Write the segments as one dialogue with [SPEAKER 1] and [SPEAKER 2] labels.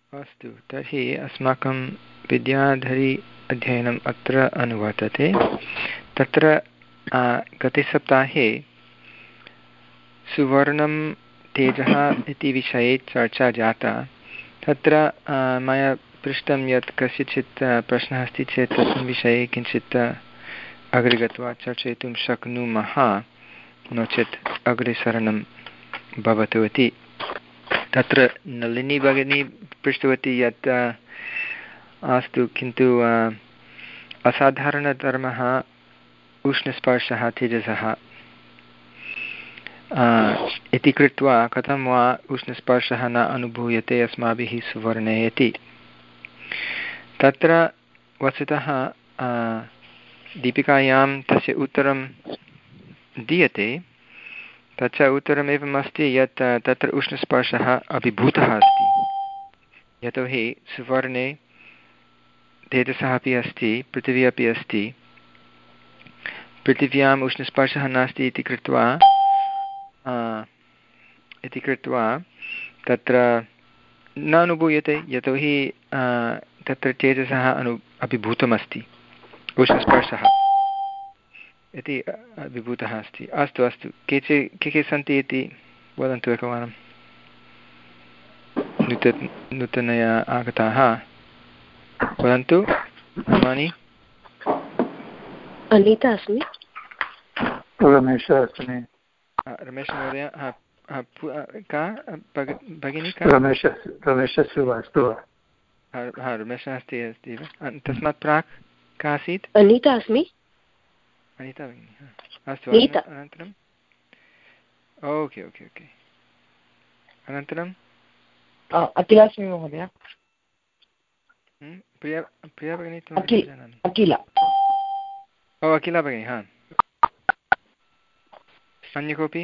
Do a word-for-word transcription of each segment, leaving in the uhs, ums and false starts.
[SPEAKER 1] अस्तु, तर्हि अस्माकं विद्याधरी अध्ययनम् अत्र अनुवर्तते। तत्र गते सप्ताहे सुवर्णं तेजः इति विषये चर्चा जाता। तत्र मया पृष्टं यत् कस्यचित् प्रश्नः अस्ति चेत् तस्मिन् विषये किञ्चित् अग्रे गत्वा चर्चयितुं शक्नुमः, नो चेत् अग्रे सरणं भवतु इति। तत्र नलिनी भगिनी पृष्टवती यत् अस्तु, किन्तु असाधारणधर्मः उष्णस्पर्शः तेजसः इति कृत्वा कथं वा उष्णस्पर्शः न अनुभूयते अस्माभिः सुवर्णे इति। तत्र वस्तुतः दीपिकायां तस्य उत्तरं दीयते। तच्च उत्तरमेवम् अस्ति यत् तत्र उष्णस्पर्शः अभिभूतः अस्ति, यतोहि सुवर्णे तेजसः अपि अस्ति, पृथिवी अपि अस्ति। पृथिव्याम् उष्णस्पर्शः नास्ति इति कृत्वा इति कृत्वा तत्र न अनुभूयते, यतोहि तत्र तेजसः अनु अभिभूतमस्ति, उष्णस्पर्शः इति अभिभूतः अस्ति। अस्तु अस्तु, केचे के के सन्ति इति वदन्तु एकवारं। नूतन नूतनया आगताः वदन्तु। नामानि?
[SPEAKER 2] अनिता अस्मि।
[SPEAKER 3] रमेश अस्मि।
[SPEAKER 1] रमेश महोदय, का भगिनी? का?
[SPEAKER 3] रमेश रमेश श्रीवास्तव।
[SPEAKER 1] हा, रमेशः अस्ति अस्ति वा? तस्मात् प्राक् का आसीत्?
[SPEAKER 2] अनिता अस्मि।
[SPEAKER 1] अनिता भगिनी, अस्तु। अनन्तरम् ओके ओके ओके अनन्तरम्
[SPEAKER 4] अखिला अस्मि महोदय।
[SPEAKER 1] प्रिया प्रिया भगिनी?
[SPEAKER 4] अखिला।
[SPEAKER 1] ओ अखिला भगिनी, हा। अन्य कोऽपि?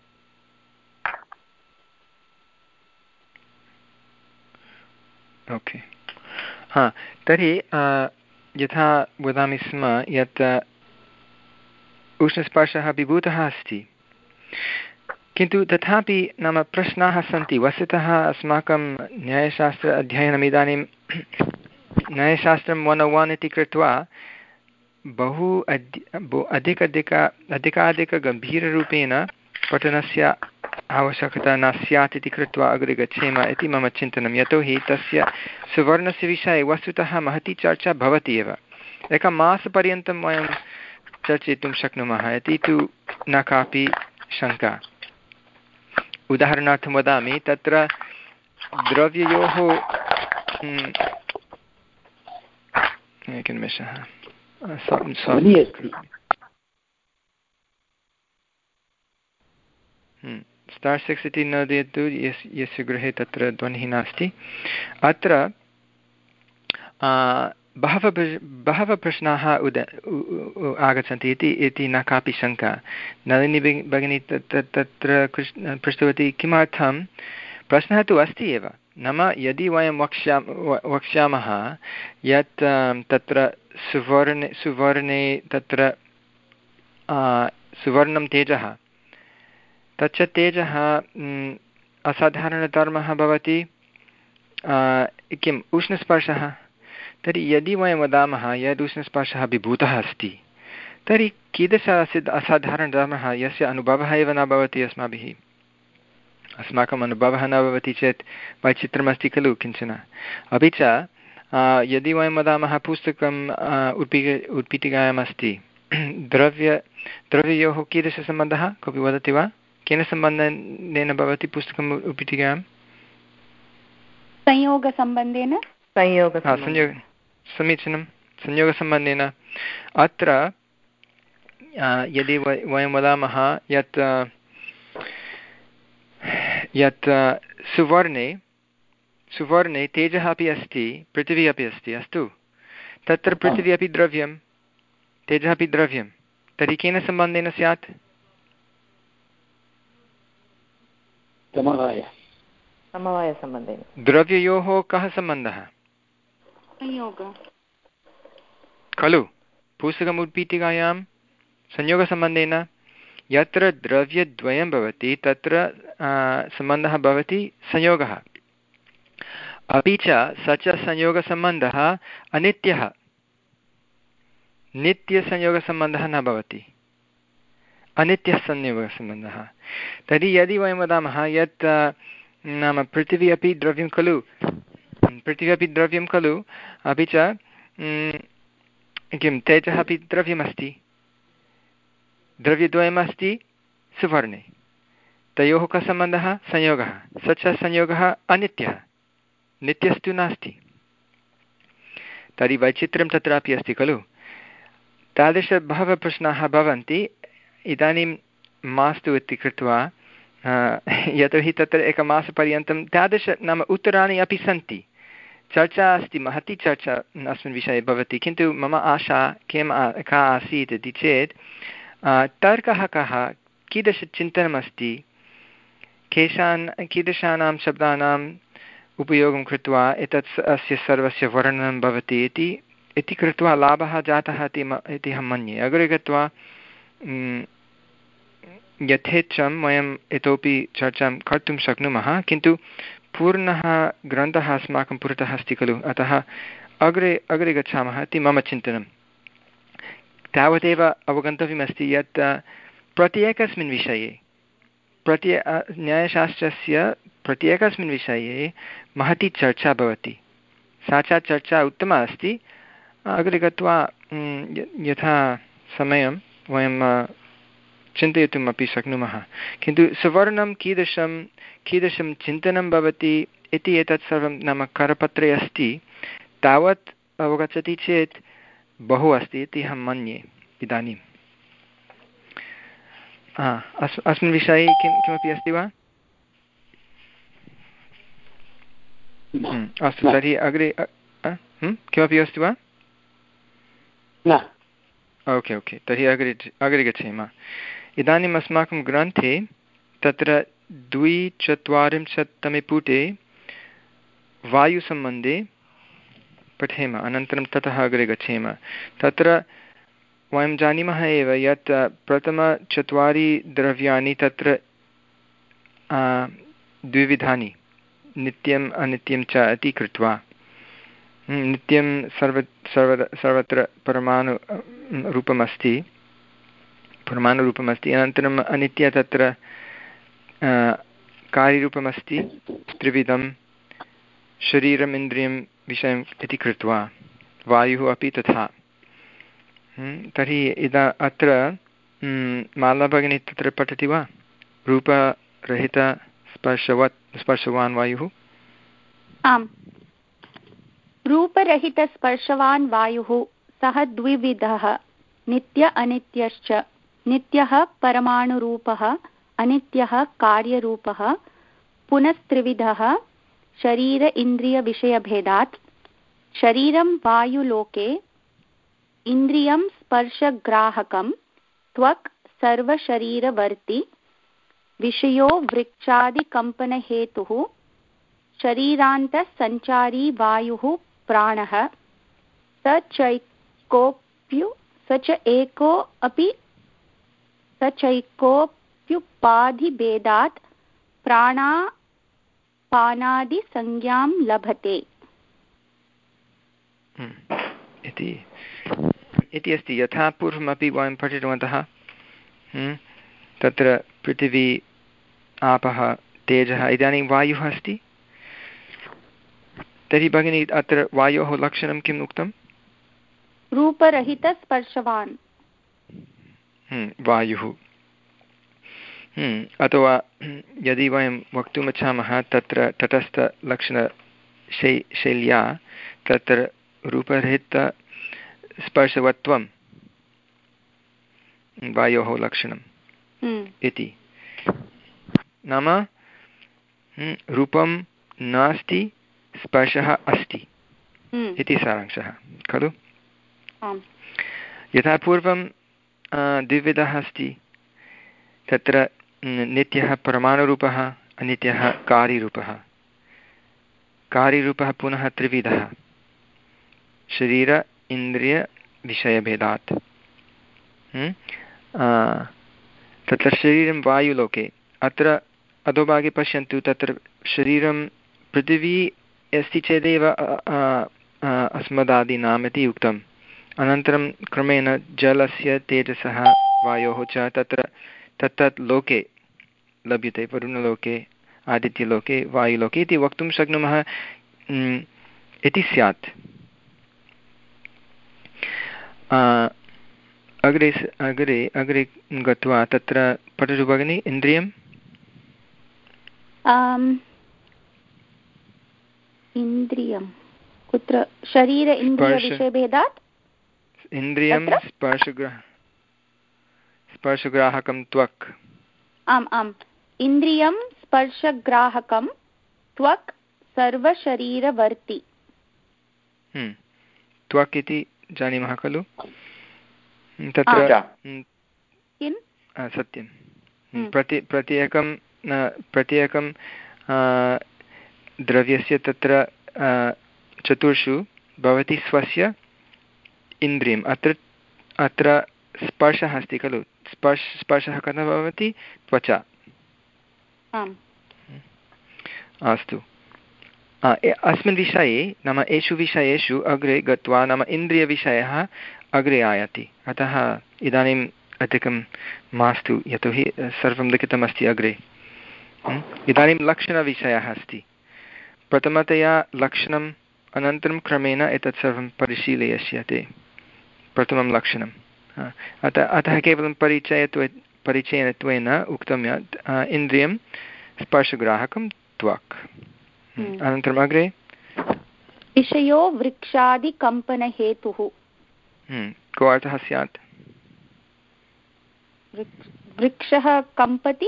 [SPEAKER 1] ओके, हा। तर्हि यथा वदामि स्म यत् उष्णस्पर्शः विभूतः अस्ति, किन्तु तथापि नाम प्रश्नाः सन्ति। वस्तुतः अस्माकं न्यायशास्त्र अध्ययनम् इदानीं न्यायशास्त्रं वन् ओ वन् इति कृत्वा बहु अद्य अधिकाधिक अधिकाधिकगम्भीररूपेण पठनस्य आवश्यकता न स्यात् इति कृत्वा अग्रे गच्छेम इति मम चिन्तनं। यतोहि तस्य सुवर्णस्य विषये वस्तुतः महती चर्चा भवति एव। एकं मासपर्यन्तं वयं चर्चयितुं शक्नुमः इति तु न कापि शङ्का। उदाहरणार्थं वदामि, तत्र द्रव्ययोः एकनिमेषः स्टार् सिक्स् इति न दीयतु, यस् यस्य गृहे तत्र ध्वनिः नास्ति। अत्र बहवः बहवः प्रश्नाः उद आगच्छन्ति इति इति न कापि शङ्का। नलिनी भगिनी तत्र पृष्टवती किमर्थं। प्रश्नः तु अस्ति एव, नाम यदि वयं वक्ष्या वक्ष्यामः यत् तत्र सुवर्णे सुवर्णे तत्र सुवर्णं तेजः, तच्च तेजः असाधारणधर्मः भवति किम् उष्णस्पर्शः। तर्हि यदि वयं वदामः यद् उष्णस्पर्शः विभूतः अस्ति, तर्हि कीदृशः असाधारणधर्मः यस्य अनुभवः एव न भवति अस्माभिः। अस्माकम् अनुभवः न भवति चेत् वैचित्रमस्ति खलु किञ्चन। अपि च यदि वयं वदामः पुस्तकम् उत्पीठिका उत्पीठिकायाम् अस्ति, द्रव्य द्रव्ययोः कीदृशसम्बन्धः कोऽपि वदति वा? केन सम्बन्धेन भवति पुस्तकम् उत्पीठिकायां?
[SPEAKER 5] संयोगसम्बन्धेन।
[SPEAKER 1] संयोग समीचीनं, संयोगसम्बन्धेन। अत्र यदि वयं वदामः यत् यत् सुवर्णे सुवर्णे तेजः अपि अस्ति, पृथिवी अपि अस्ति, अस्तु, तत्र पृथिवी अपि द्रव्यं, तेजः अपि द्रव्यं, तर्हि केन सम्बन्धेन स्यात्?
[SPEAKER 4] समवायसम्बन्धेन।
[SPEAKER 1] द्रव्ययोः कः सम्बन्धः? खलु पुस्तकम् उत्पीठिकायां संयोगसम्बन्धेन। यत्र द्रव्यद्वयं भवति तत्र सम्बन्धः भवति संयोगः। अपि च स च संयोगसम्बन्धः अनित्यः, नित्यसंयोगसम्बन्धः न भवति, अनित्यः संयोगसम्बन्धः। तर्हि यदि वयं वदामः यत् नाम पृथिवी अपि द्रव्यं खलु, पृथिवी अपि द्रव्यं खलु, अपि च किं तेजः अपि द्रव्यमस्ति, द्रव्यद्वयमस्ति सुवर्णे, तयोः कः सम्बन्धः? संयोगः। स च संयोगः अनित्यः, नित्यस्तु नास्ति। तर्हि वैचित्र्यं तत्रापि अस्ति खलु। तादृश बहवः प्रश्नाः भवन्ति। इदानीं मास्तु इति कृत्वा, यतोहि तत्र एकमासपर्यन्तं तादृश नाम उत्तराणि अपि सन्ति, चर्चा अस्ति, महती चर्चा अस्मिन् विषये भवति। किन्तु मम आशा किं का आसीत् इति चेत् तर्कः कः, कीदृशचिन्तनमस्ति, केषान् कीदृशानां शब्दानाम् उपयोगं कृत्वा एतत् अस्य सर्वस्य वर्णनं भवति इति इति कृत्वा लाभः जातः इति इति अहं मन्ये। अग्रे गत्वा यथेच्छं वयम् इतोपि चर्चां कर्तुं शक्नुमः, किन्तु पूर्णः ग्रन्थः अस्माकं पुरतः अस्ति खलु, अतः अग्रे अग्रे गच्छामः इति मम चिन्तनं। तावदेव अवगन्तव्यमस्ति यत् प्रत्येकस्मिन् विषये, प्रत्ये न्यायशास्त्रस्य प्रत्येकस्मिन् विषये महती चर्चा भवति। सा च चर्चा उत्तमा अस्ति। अग्रे गत्वा यथा समयं वयं चिन्तयितुम् अपि शक्नुमः। किन्तु सुवर्णं कीदृशं कीदृशं चिन्तनं भवति इति एतत् सर्वं नाम करपत्रे अस्ति, तावत् अवगच्छति चेत् बहु अस्ति इति अहं मन्ये इदानीम्। अस् अस्मिन् विषये किं किमपि अस्ति वा? अस्तु, तर्हि अग्रे किमपि अस्ति वा?
[SPEAKER 3] न।
[SPEAKER 1] ओके ओके तर्हि अग्रे अग्रे गच्छेम। इदानीम् अस्माकं ग्रन्थे तत्र द्विचत्वारिंशत्तमे पुटे वायुसम्बन्धे पठेम, अनन्तरं ततः अग्रे गच्छेम। तत्र वयं जानीमः एव यत् प्रथमचत्वारि द्रव्याणि तत्र द्विविधानि, नित्यम् अनित्यं च इति कृत्वा। नित्यं सर्व सर्व सर्वत्र परमाणु रूपमस्ति, परमाणुरूपमस्ति, अनन्तरम् अनित्य तत्र कार्यरूपमस्ति, त्रिविधं शरीरम् इन्द्रियं विषयम् इति कृत्वा। वायुः अपि तथा। तर्हि इदा अत्र माला भगिनी तत्र पठति वा? रूपरहितस्पर्शवत् स्पर्शवान् वायुः।
[SPEAKER 2] आम्, रूपरहितस्पर्शवान् वायुः सः द्विविधः, नित्य अनित्यश्च। नित्यः परमाणुरूपः, अनित्यः कार्यरूपः, पुनस्त्रिविधः शरीर इन्द्रियविषयभेदात्। शरीरं वायुलोके, इन्द्रियं स्पर्शग्राहकं, त्वक् सर्वशरीरवर्ति, विषयो वृक्षादिकम्पनहेतुः, शरीरान्तःसञ्चारी वायुः प्राणः, स चैकोप्यु स च एको अपि स चैकोप्युपाधिभेदात् प्राणापानादिसंज्ञां लभते
[SPEAKER 1] इति इति अस्ति। यथा पूर्वमपि वयं पठितवन्तः, तत्र पृथिवी, आपः, तेजः, इदानीं वायुः अस्ति। तर्हि भगिनी अत्र वायोः लक्षणं किम् उक्तं?
[SPEAKER 2] रूपरहितस्पर्शवान्
[SPEAKER 1] वायुः। अथवा यदि वयं वक्तुमिच्छामः तत्र तटस्थलक्षणशै शैल्या तत्र रूपरहितस्पर्शवत्वं वायोः लक्षणम् इति। नाम रूपं नास्ति, स्पर्शः अस्ति इति सारांशः खलु। यथा पूर्वं द्विविधः अस्ति, तत्र नित्यः परमाणुरूपः, अनित्यः कार्यरूपः। कार्यरूपः पुनः त्रिविधः, शरीर इन्द्रियविषयभेदात्। तत्र शरीरं वायुलोके, अत्र अधोभागे पश्यन्तु, तत्र शरीरं पृथिवी अस्ति चेदेव अस्मदादीनाम् इति उक्तम् अनन्तरं क्रमेण जलस्य तेजसः वायोः च तत्र तत्तत् लोके लभ्यते वरुणलोके आदित्यलोके वायुलोके इति वक्तुं शक्नुमः इति स्यात्। अग्रे अग्रे अग्रे गत्वा तत्र पठतु भगिनि इन्द्रियम्
[SPEAKER 2] इन्द्रियं कुत्र शरीर इन्द्रियविषयभेदात्
[SPEAKER 1] इन्द्रियं स्पर्शग्राह स्पर्शग्राहकं त्वक्
[SPEAKER 2] आम् आम् इन्द्रियं स्पर्शग्राहकं त्वक् सर्वशरीरवर्ति।
[SPEAKER 1] त्वक् इति जानीमः खलु तत्र सत्यं प्रति प्रत्येकं प्रत्येकं द्रव्यस्य तत्र चतुर्षु भवति स्वस्य इन्द्रियम् अत्र अत्र स्पर्शः अस्ति खलु स्पर्श स्पर्शः कथं भवति त्वचा अस्तु अस्मिन् विषये नाम एषु विषयेषु अग्रे गत्वा नाम इन्द्रियविषयः अग्रे आयाति अतः इदानीम् अधिकं मास्तु यतोहि सर्वं लिखितमस्ति अग्रे। इदानीं लक्षणविषयः अस्ति प्रथमतया लक्षणम् अनन्तरं क्रमेण एतत् सर्वं परिशीलयिष्यते। प्रथमं लक्षणम् अतः अतः केवलं परिचयत्वे परिचयत्वेन उक्तं यत् इन्द्रियं स्पर्शग्राहकं त्वक्। अनन्तरम् अग्रे
[SPEAKER 2] विषयो वृक्षादिकम्पनहेतुः
[SPEAKER 1] को अर्थः स्यात्
[SPEAKER 2] वृक्षः कम्पति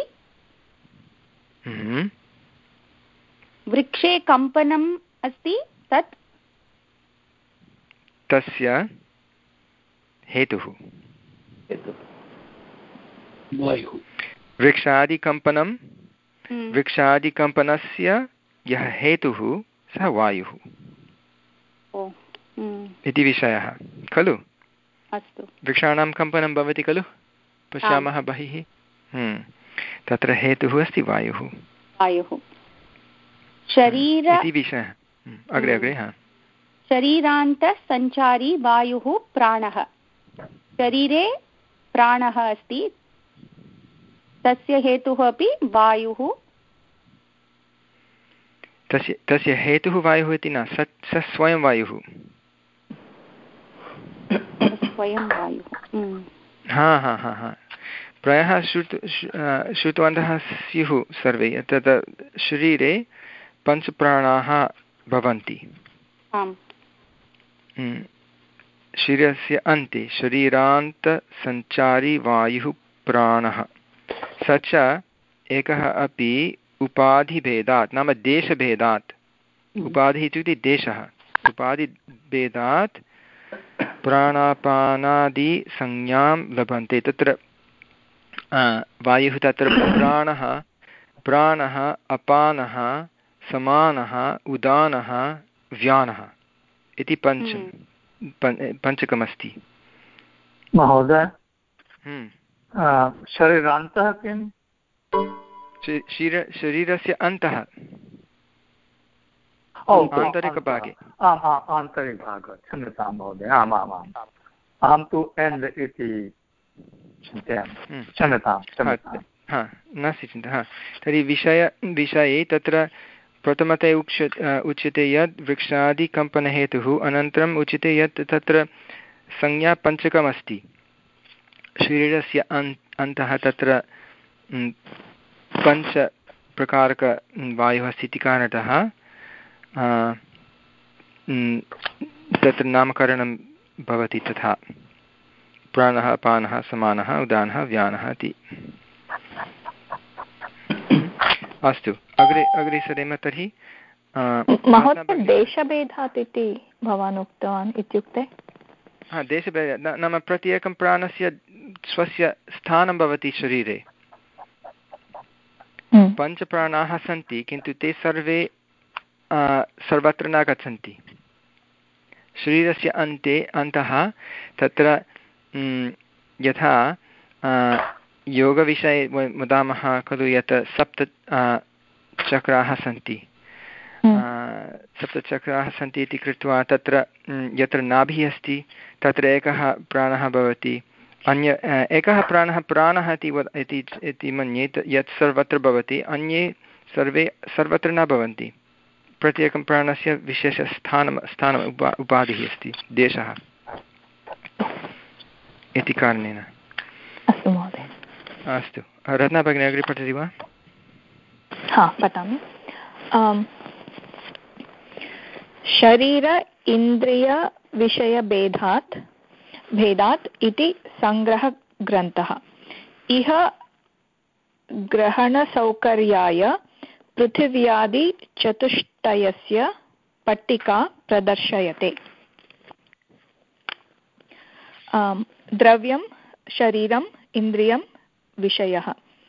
[SPEAKER 2] वृक्षे कम्पनम् अस्ति तत्
[SPEAKER 1] तस्य हेतुः वृक्षादिकम्पनं वृक्षादिकम्पनस्य यः हेतुः सः वायुः इति विषयः खलु।
[SPEAKER 2] अस्तु
[SPEAKER 1] वृक्षाणां कम्पनं भवति खलु पश्यामः बहिः तत्र हेतुः अस्ति वायुः
[SPEAKER 2] वायुः शरीर
[SPEAKER 1] इति विषयः। अग्रे अग्रे हा
[SPEAKER 2] शरीरान्तसञ्चारी वायुः प्राणः शरीरे प्राणः अस्ति तस्य हेतुः अपि वायुः
[SPEAKER 1] तस्य तस्य हेतुः वायुः इति न स स स्वयं वायुः
[SPEAKER 2] स्वयं वायुः
[SPEAKER 1] हा हा हा हा प्रायः श्रुत श्रुतवन्तः स्युः सर्वे तत् शरीरे पञ्चप्राणाः भवन्ति शरीरस्य अन्ते शरीरान्तसञ्चारी वायुः प्राणः स च एकः अपि उपाधिभेदात् नाम देशभेदात् उपाधिः इत्युक्ते देशः उपाधिभेदात् प्राणापानादिसंज्ञां लभन्ते तत्र वायुः तत्र प्राणः प्राणः अपानः समानः उदानः व्यानः इति पञ्च पञ्चकमस्ति।
[SPEAKER 3] महोदय शरीरान्तः किं
[SPEAKER 1] शरीर शरीरस्य अन्तः आन्तरिकभागे
[SPEAKER 3] आन्तरिकभागः क्षम्यतां महोदय आम् आम् आम् अहं तु एण्ड् इति चिन्तयामि क्षम्यतां क्षम्यतां
[SPEAKER 1] हा नास्ति चिन्ता हा तर्हि विषय विषये तत्र प्रथमतया उक्ष उच्यते यत् वृक्षादिकम्पनहेतुः अनन्तरम् उच्यते यत् तत्र संज्ञा पञ्चकमस्ति शरीरस्य अन् अन्तः तत्र पञ्चप्रकारकवायुः अस्ति इति कारणतः तत्र नामकरणं भवति तथा प्राणः अपानः समानः उदानः व्यानः इति। अस्तु अग्रे अग्रे सरेम तर्हि
[SPEAKER 5] महोदय देशभेदात् इति भवान् उक्तवान् इत्युक्ते
[SPEAKER 1] हा देशभेदः नाम प्रत्येकं प्राणस्य स्वस्य स्थानं भवति शरीरे पञ्चप्राणाः सन्ति किन्तु ते सर्वे सर्वत्र न गच्छन्ति शरीरस्य अन्ते अन्तः तत्र यथा योगविषये वदामः खलु यत् सप्त चक्राः सन्ति सप्तचक्राः सन्ति इति कृत्वा तत्र यत्र नाभिः अस्ति तत्र एकः प्राणः भवति, अन्य एकः प्राणः प्राणः इति वद इति इति मन्ये यत् सर्वत्र भवति, अन्ये सर्वे सर्वत्र न भवन्ति। प्रत्येकं प्राणस्य विशेषस्थानं स्थानम् उपा उपाधिः अस्ति, देशः इति कारणेन।
[SPEAKER 5] अस्तु महोदय।
[SPEAKER 1] अस्तु, रत्ना भगिनी अग्रे पठति वा?
[SPEAKER 5] हा, पठामि। शरीर इन्द्रियविषयभेदात् भेदात् इति सङ्ग्रहग्रन्थः। इह ग्रहणसौकर्याय पृथिव्यादिचतुष्टयस्य पट्टिका प्रदर्शयते। द्रव्यं, शरीरम्, इन्द्रियं, विषयः।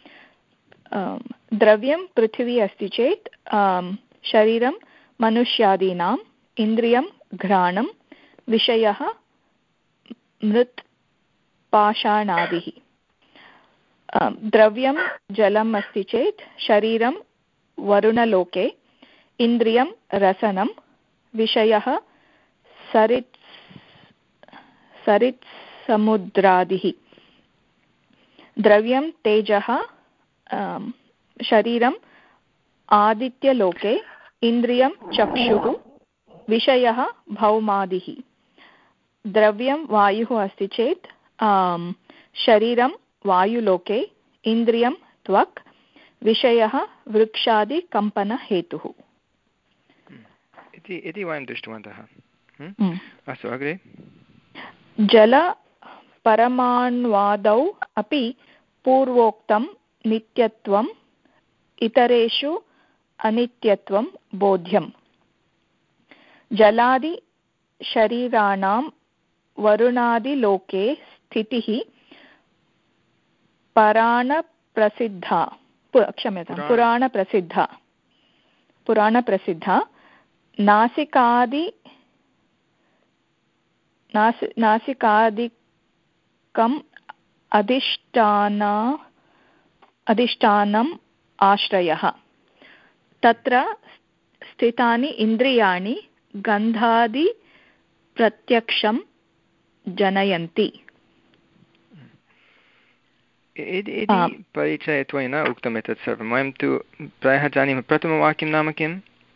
[SPEAKER 5] द्रव्यं पृथिवी अस्ति चेत् शरीरं मनुष्यादीनाम्, इन्द्रियं घ्राणं, विषयः मृत् पाषाणादिः। द्रव्यं जलम् अस्ति चेत् शरीरं वरुणलोके, इन्द्रियं रसनं, विषयः सरित् सरित्समुद्रादिः। द्रव्यं तेजः, शरीरम् आदित्यलोके, इन्द्रियं चक्षुः, विषयः भौमादिः। द्रव्यं वायुः अस्ति चेत् शरीरं वायुलोके, इन्द्रियं त्वक्, विषयः वृक्षादिकम्पनहेतुः
[SPEAKER 1] इति वयं दृष्टवन्तः। अस्तु, अग्रे।
[SPEAKER 5] जलपरमाण्वादौ अपि पूर्वोक्तं नित्यत्वम् इतरेषु अनित्यत्वं बोध्यम्। जलादिशरीराणां वरुणादिलोके स्थितिः पुराणप्रसिद्धा क्षम्यतां पुराणप्रसिद्धा पुराणप्रसिद्धा नासिकादि नासि नासिकादिकम् अधिष्ठाना अधिष्ठानम् आश्रयः। तत्र स्थितानि इन्द्रियाणि गन्धादि प्रत्यक्षं जनयन्ति।
[SPEAKER 1] इति परिचयत्वेन उक्तम् एतत् सर्वं। वयं तु प्रायः जानीमः। प्रथमवाक्यं नाम किं?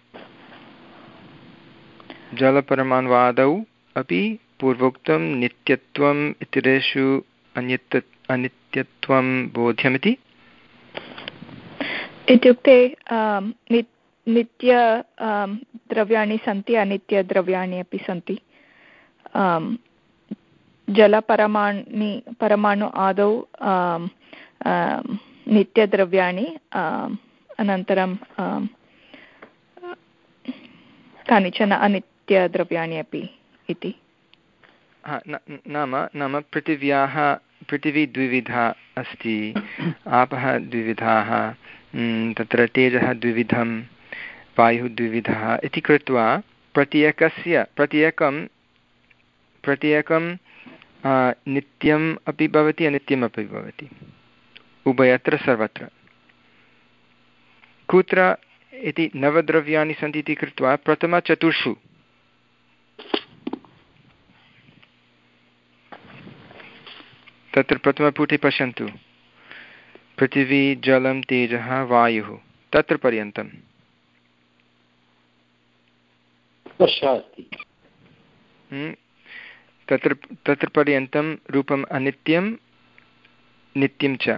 [SPEAKER 1] जलपरमाण्वादौ अपि पूर्वोक्तं नित्यत्वम् इतरेषु अन्यत् अनित्यत्वं बोध्यमिति।
[SPEAKER 5] इत्युक्ते नित्य द्रव्याणि सन्ति, अनित्यद्रव्याणि अपि सन्ति। जलपरमाणि परमाणु आदौ नित्यद्रव्याणि, अनन्तरं कानिचन अनित्यद्रव्याणि अपि इति।
[SPEAKER 1] नाम नाम पृथिव्याः पृथिवी द्विविधा अस्ति, आपः द्विविधाः, तत्र तेजः द्विविधं, वायुः द्विविधः इति कृत्वा प्रत्येकस्य प्रत्येकं प्रत्येकं नित्यम् अपि भवति, अनित्यमपि भवति, उभयत्र सर्वत्र। कुत्र इति नवद्रव्याणि सन्ति इति कृत्वा प्रथमचतुर्षु तत्र प्रथमपुटे पश्यन्तु, पृथिवी, जलं, तेजः, वायुः, तत्र पर्यन्तं तत्र तत्र पर्यन्तं रूपम् अनित्यं, नित्यं च।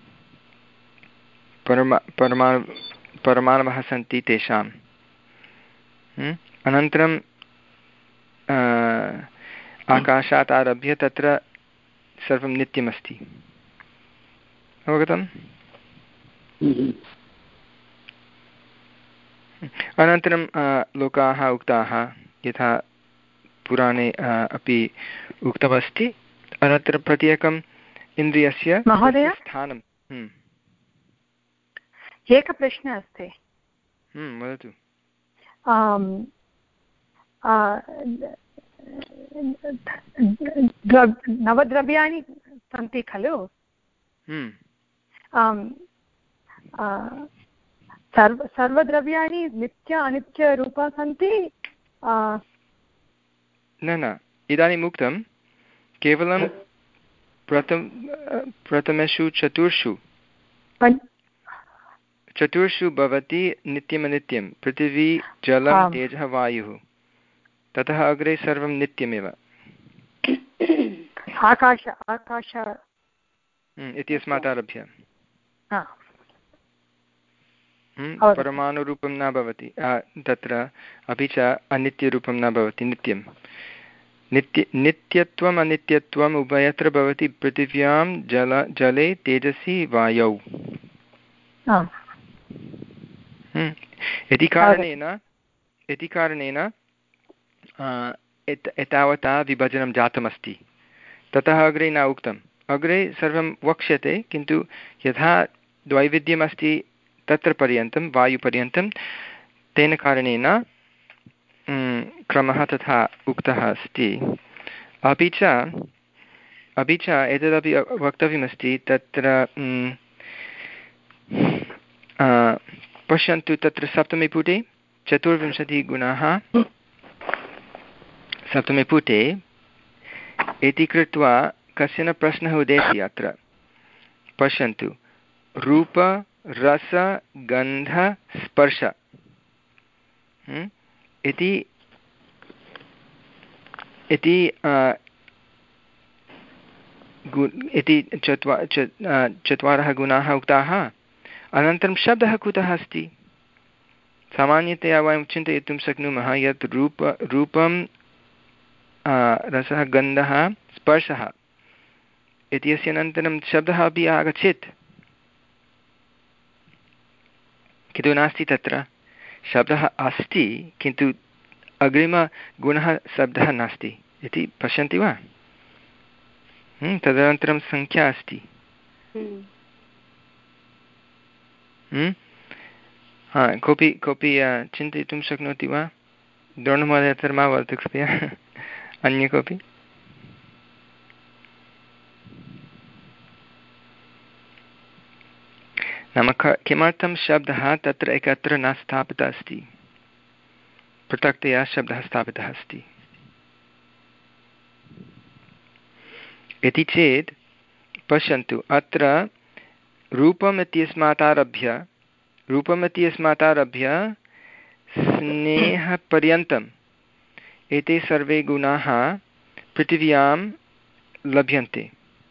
[SPEAKER 1] परमा परमाणु परमाणवः सन्ति तेषाम्। अनन्तरं आकाशात् आरभ्य तत्र सर्वं नित्यमस्ति। अवगतम्? अनन्तरं लोकाः उक्ताः, यथा पुराणे अपि उक्तमस्ति। अनन्तरं प्रत्येकम् इन्द्रियस्य स्थानं।
[SPEAKER 6] एकः प्रश्नः अस्ति।
[SPEAKER 1] वदतु।
[SPEAKER 6] नवद्रव्याणि सन्ति खलु? सर्व सर्वद्रव्याणि नित्य अनित्यरूपा सन्ति
[SPEAKER 1] न न इदानीम् उक्तं केवलं प्रथम प्रथमेषु चतुर्षु चतुर्षु भवति नित्यमनित्यं पृथिवी जलं तेजः वायुः ततः अग्रे सर्वं नित्यमेव
[SPEAKER 6] आकाश आकाश
[SPEAKER 1] इत्यस्मात् आरभ्य परमाणुरूपं न भवति तत्र अपि च अनित्यरूपं न भवति नित्यं नित्य नित्यत्वम् अनित्यत्वम् उभयत्र भवति पृथिव्यां जल जले तेजसि वायौ इति कारणेन इति कारणेन एतावता विभजनं जातमस्ति ततः अग्रे न उक्तम् अग्रे सर्वं वक्ष्यते किन्तु यथा द्वैविध्यमस्ति तत्र पर्यन्तं वायुपर्यन्तं तेन कारणेन क्रमः तथा उक्तः अस्ति अपि च अपि च एतदपि वक्तव्यमस्ति तत्र पश्यन्तु तत्र सप्तमे पुटे चतुर्विंशतिगुणाः सप्तमे पुटे इति कृत्वा कश्चन प्रश्नः उदेति अत्र पश्यन्तु रूप रस गन्ध स्पर्श इति इति इति चत्वा चत्वारः गुणाः उक्ताः अनन्तरं शब्दः कुतः अस्ति सामान्यतया वयं चिन्तयितुं शक्नुमः यत् रूप रूपं रसः गन्धः स्पर्शः इत्यस्य अनन्तरं शब्दः अपि आगच्छेत् किन्तु नास्ति तत्र शब्दः अस्ति किन्तु अग्रिमगुणः शब्दः नास्ति इति पश्यन्ति वा तदनन्तरं संख्या अस्ति हा कोऽपि कोऽपि चिन्तयितुं शक्नोति वा द्रोणमहोदय अत्र मा वदतु कृपया अन्य कोऽपि नाम किमर्थं शब्दः तत्र एकत्र न स्थापितः अस्ति पृथक्तया शब्दः स्थापितः अस्ति इति चेत् पश्यन्तु अत्र रूपम् इत्यस्मात् आरभ्य रूपम् इत्यस्मात् आरभ्य स्नेहपर्यन्तम् एते सर्वे गुणाः पृथिव्यां लभ्यन्ते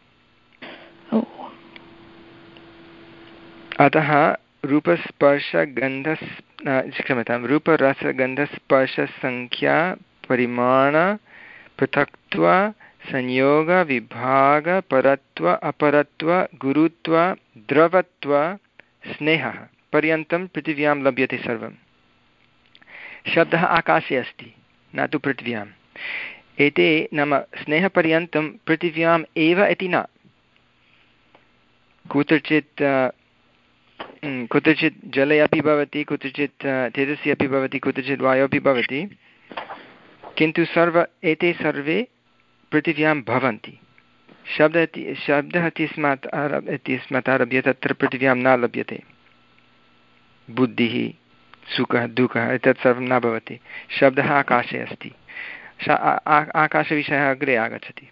[SPEAKER 1] अतः रूपस्पर्शगन्धस् क्षम्यतां रूपरसगन्धस्पर्शसङ्ख्या परिमाण पृथक्त्व संयोग विभाग परत्व अपरत्व गुरुत्व द्रवत्व स्नेहः पर्यन्तं पृथिव्यां लभ्यते सर्वं शब्दः आकाशे अस्ति न तु पृथिव्याम् एते नाम स्नेहपर्यन्तं पृथिव्याम् एव इति न कुत्रचित् कुत्रचित् जले अपि भवति कुत्रचित् तेजसि अपि भवति कुत्रचित् वायौ अपि भवति किन्तु सर्व एते सर्वे पृथिव्यां भवन्ति शब्दः इति शब्दः इत्यस्मात् आरभ्य इत्यस्मात् आरभ्य तत्र पृथिव्यां न लभ्यते बुद्धिः सुखः दुःखः एतत् सर्वं न भवति शब्दः आकाशे अस्ति आकाशविषयः अग्रे आगच्छति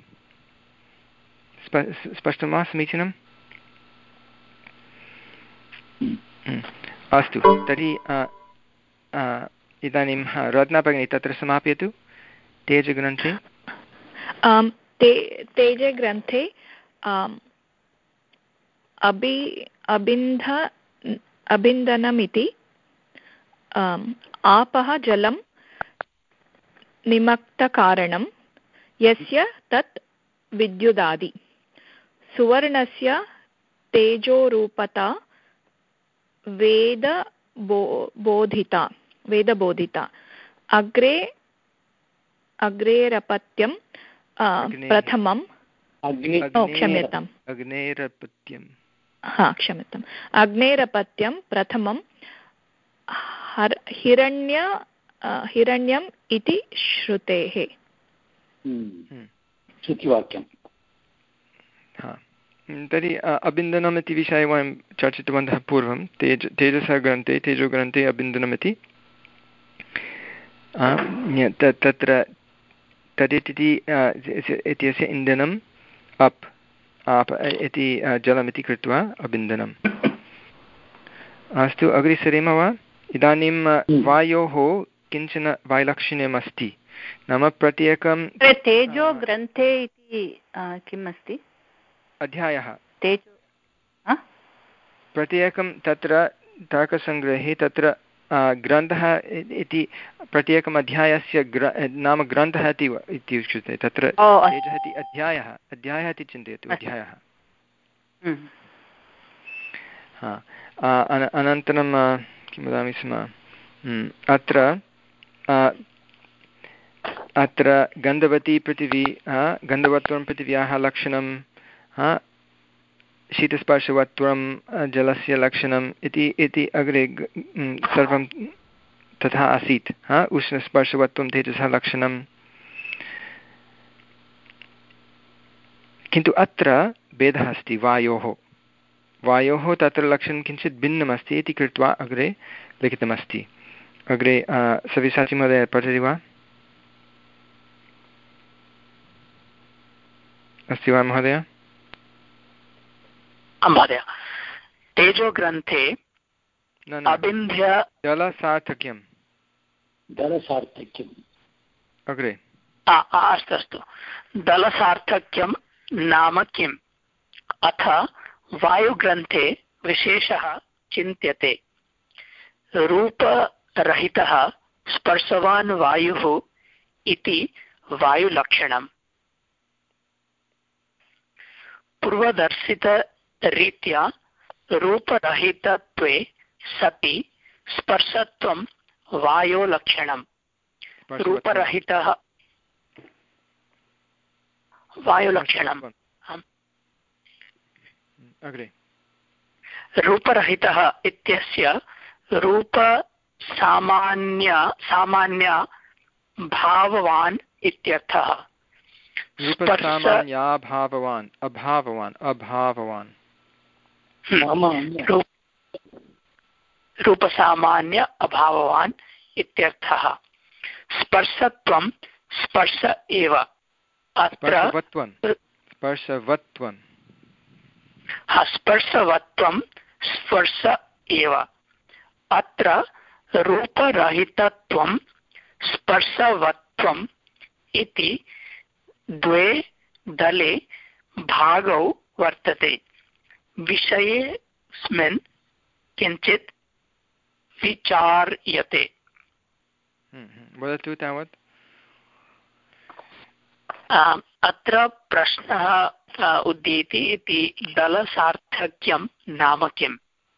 [SPEAKER 1] स्पष्टं वा समीचीनम् अस्तु तर्हि इदानीं रत्ना भगिनी तत्र समापयतु तेजग्रन्थे
[SPEAKER 5] ते तेजग्रन्थे अबि अबिन्ध अबिन्दनमिति आपः जलं निमक्तकारणं यस्य तत् विद्युदादि सुवर्णस्य तेजोरूपता वेद बो बोधिता वेदबोधिता अग्रे अग्रेरपत्यं प्रथमं क्षम्यताम्
[SPEAKER 1] अग्नेरपत्यं
[SPEAKER 5] हा क्षम्यताम् अग्नेरपत्यं प्रथमं हिरण्य हिरण्यम् इति श्रुतेः
[SPEAKER 7] श्रुतिवाक्यं
[SPEAKER 1] तर्हि अबिन्दनम् इति विषये वयं चर्चितवन्तः पूर्वं तेज तेजसः ग्रन्थे तेजोग्रन्थे अबिन्दनमिति तत्र तदिति इत्यस्य इन्धनम् अप् आप इति जलमिति कृत्वा अबिन्दनम्। अस्तु अग्रे सरेम वा? इदानीं वायोः किञ्चन वैलक्षण्यम् अस्ति, नाम प्रत्येकं
[SPEAKER 2] तेजोग्रन्थे इति किम् अस्ति?
[SPEAKER 1] अध्यायः
[SPEAKER 2] तेजो
[SPEAKER 1] प्रत्येकं तत्र तर्कसङ्ग्रहे तत्र ग्रन्थः इति प्रत्येकम् अध्यायस्य ग्र नाम ग्रन्थः इति इति उच्यते। तत्र तेजः इति अध्यायः अध्यायः इति चिन्तयतु, अध्यायः। हा अनन्तरं किं वदामि स्म, अत्र अत्र गन्धवती पृथिवी गन्धवत्वं पृथिव्याः लक्षणं, शीतस्पर्शवत्वं जलस्य लक्षणम् इति इति अग्रे सर्वं तथा आसीत्। हा उष्णस्पर्शवत्वं तेजसः लक्षणं, किन्तु अत्र भेदः अस्ति वायोः वायोः तत्र लक्षणं किञ्चित् भिन्नमस्ति इति कृत्वा अग्रे लिखितमस्ति। अग्रे सव्यसाची महोदय पठति वा? अस्ति वा महोदय?
[SPEAKER 7] महोदय तेजोग्रन्थे अबिन्ध्य
[SPEAKER 1] जलसार्थक्यं
[SPEAKER 7] जलसार्थक्यम्
[SPEAKER 1] अग्रे
[SPEAKER 7] अस्तु अस्तु दलसार्थक्यं नाम किम्? अथ वायुग्रन्थे विशेषः चिन्त्यते। रूपरहितः स्पर्शवान् वायुः इति वायुलक्षणम्। पूर्वदर्शितरीत्या रूपरहितत्वे सति स्पर्शत्वं वायोलक्षणम्। रूपरहितः वायुलक्षणम्।
[SPEAKER 1] अग्रे
[SPEAKER 7] रूपरहितः इत्यस्य रूप सामान्य सामान्य भाववान् इत्यर्थः।
[SPEAKER 1] रूपसामान्याभाववान् अभाववान् अभाववान्
[SPEAKER 7] रूपसामान्य अभाववान् इत्यर्थः। स्पर्शत्वं स्पर्श एव। अत्र
[SPEAKER 1] स्पर्शवत्वं
[SPEAKER 7] स्पर्शवत्वं स्पर्श एव। अत्र रूपरहितत्वं स्पर्शवत्वम् इति द्वे दले भागौ वर्तते। विषयेऽस्मिन् किञ्चित् विचार्यते।
[SPEAKER 1] वदतु तावत्।
[SPEAKER 7] अत्र प्रश्नः उद्दीयते इति दलसार्थक्यं नाम किम्?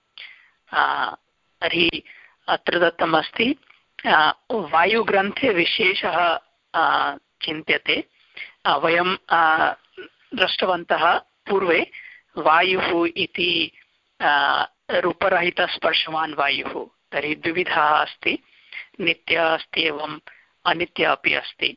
[SPEAKER 7] तर्हि अत्र दत्तमस्ति वायुग्रन्थे विशेषः चिन्त्यते। वयं दृष्टवन्तः पूर्वे वायुः इति रूपरहितस्पर्शवान् वायुः। तर्हि द्विविधः अस्ति, नित्य अस्ति एवं अनित्य अपि अस्ति।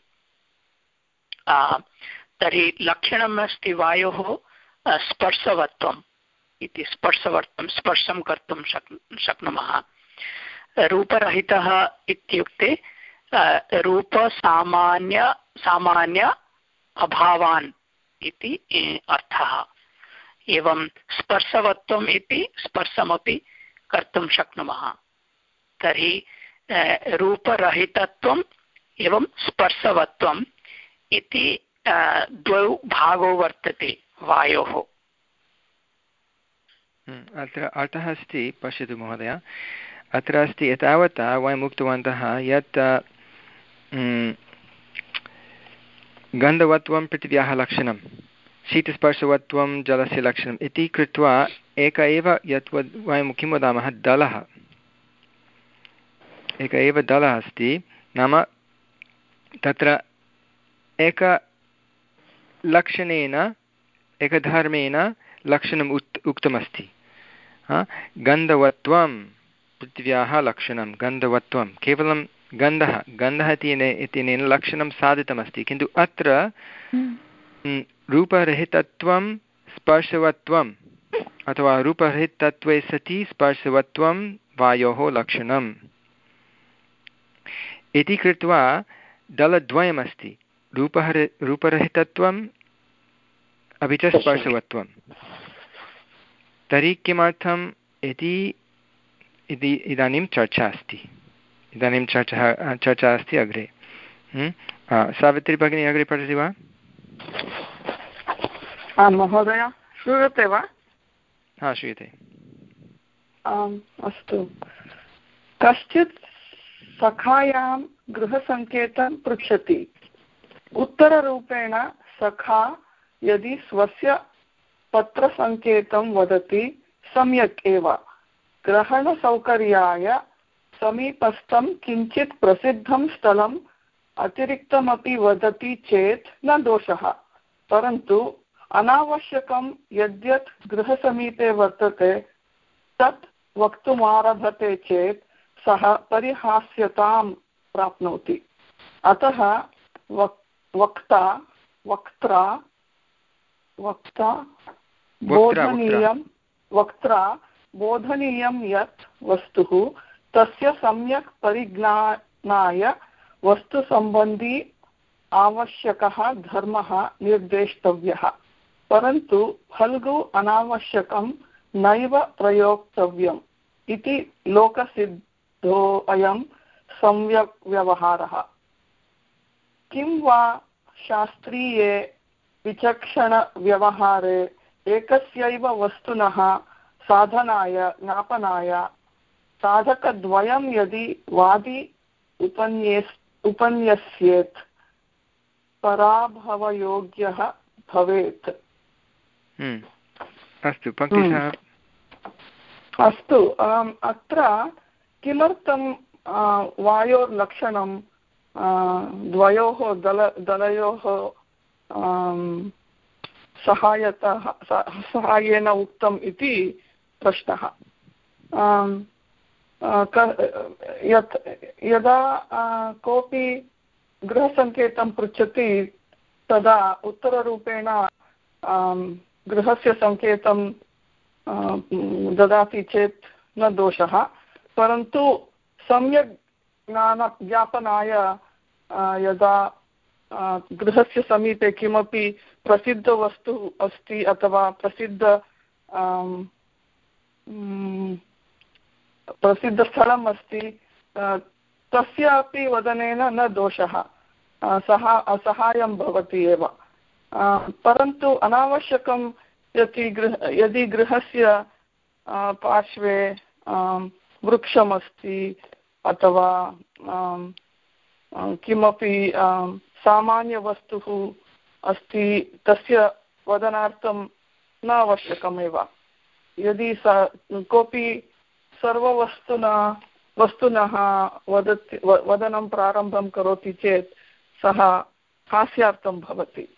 [SPEAKER 7] तर्हि लक्षणम् अस्ति वायोः स्पर्शवत्वम् इति। स्पर्शवत्वं स्पर्शं कर्तुं शक् शक्नुमः। रूपरहितः इत्युक्ते रूपसामान्य सामान्य अभावान् इति अर्थः। एवं स्पर्शवत्वम् इति स्पर्शमपि कर्तुं शक्नुमः। तर्हि रूपरहितत्वम् एवं स्पर्शवत्वम् इति द्वौ भागौ वर्तते वायोः।
[SPEAKER 1] अत्र अर्थः अस्ति, पश्यतु महोदय, अत्र अस्ति एतावता वयम् उक्तवन्तः यत् गन्धवत्वं पृथिव्याः लक्षणं, शीतस्पर्शवत्वं जलस्य लक्षणम् इति कृत्वा एक एव यत् वयं किं वदामः दलः, एक एव दलः अस्ति। नाम तत्र एकलक्षणेन एकधर्मेण लक्षणम् उत् उक्तमस्ति। गन्धवत्वं पृथिव्याः लक्षणं, गन्धवत्वं केवलं गन्धः गन्धः इत्यनेन लक्षणं साधितमस्ति। किन्तु अत्र रूपरहितत्वं स्पर्शवत्वम् अथवा रूपरहितत्वे सति स्पर्शवत्वं वायोः लक्षणम् इति कृत्वा दलद्वयमस्ति, रूपः रूपरहितत्वम् अपि च स्पर्शवत्वं। तर्हि किमर्थम् इति इति इदानीं चर्चा अस्ति इदानीं चर्चा चर्चा अस्ति अग्रे। सावित्री भगिनी अग्रे पठति वा?
[SPEAKER 8] महोदय श्रूयते वा?
[SPEAKER 1] हा, श्रूयते।
[SPEAKER 8] आम्, अस्तु। कश्चित् सखायां गृहसङ्केतं पृच्छति। उत्तररूपेण सखा यदि स्वस्य पत्रसङ्केतं वदति सम्यक् एव। ग्रहणसौकर्याय समीपस्थं किञ्चित् प्रसिद्धं स्थलम् अतिरिक्तमपि वदति चेत् न दोषः, परन्तु अनावश्यकं यद्यत् गृहसमीपे वर्तते तत् वक्तुमारभते चेत् सः परिहास्यतां प्राप्नोति। अतः वक् वक्ता वक्त्रा वक्ता बोधनीयं वक्त्रा बोधनीयं यत् वस्तुः तस्य सम्यक् परिज्ञानाय वस्तुसम्बन्धी आवश्यकः धर्मः निर्देष्टव्यः, परन्तु फल्गु अनावश्यकं नैव प्रयोक्तव्यम् इति लोकसिद्धोऽयं सम्यक् व्यवहारः। किं वा शास्त्रीये विचक्षणव्यवहारे एकस्यैव वस्तुनः साधनाय ज्ञापनाय साधकद्वयं यदि वादी उपन्येस् उपन्यस्येत् पराभवयोग्यः भवेत्।
[SPEAKER 1] अस्तु, पङ्क्तिः।
[SPEAKER 8] अस्तु, अत्र किमर्थं वायोर्लक्षणं द्वयोः दल दलयोः सहायतः सहायेन उक्तम् इति प्रश्नः। यत् यदा कोऽपि गृहसङ्केतं पृच्छति तदा उत्तररूपेण गृहस्य सङ्केतं ददाति चेत् न दोषः, परन्तु सम्यक् ज्ञानज्ञापनाय यदा गृहस्य समीपे किमपि प्रसिद्धवस्तु अस्ति अथवा प्रसिद्ध प्रसिद्धस्थलम् अस्ति तस्य अपि वदनेन न दोषः, सः सहायं भवति एव। परन्तु अनावश्यकं यदि गृह यदि गृहस्य पार्श्वे वृक्षमस्ति अथवा किमपि सामान्यवस्तुः अस्ति तस्य वदनार्थं न आवश्यकमेव। यदि स कोऽपि सर्ववस्तुना वस्तुनः वदति वदनं प्रारम्भं करोति चेत् सः हास्यार्थं भवति।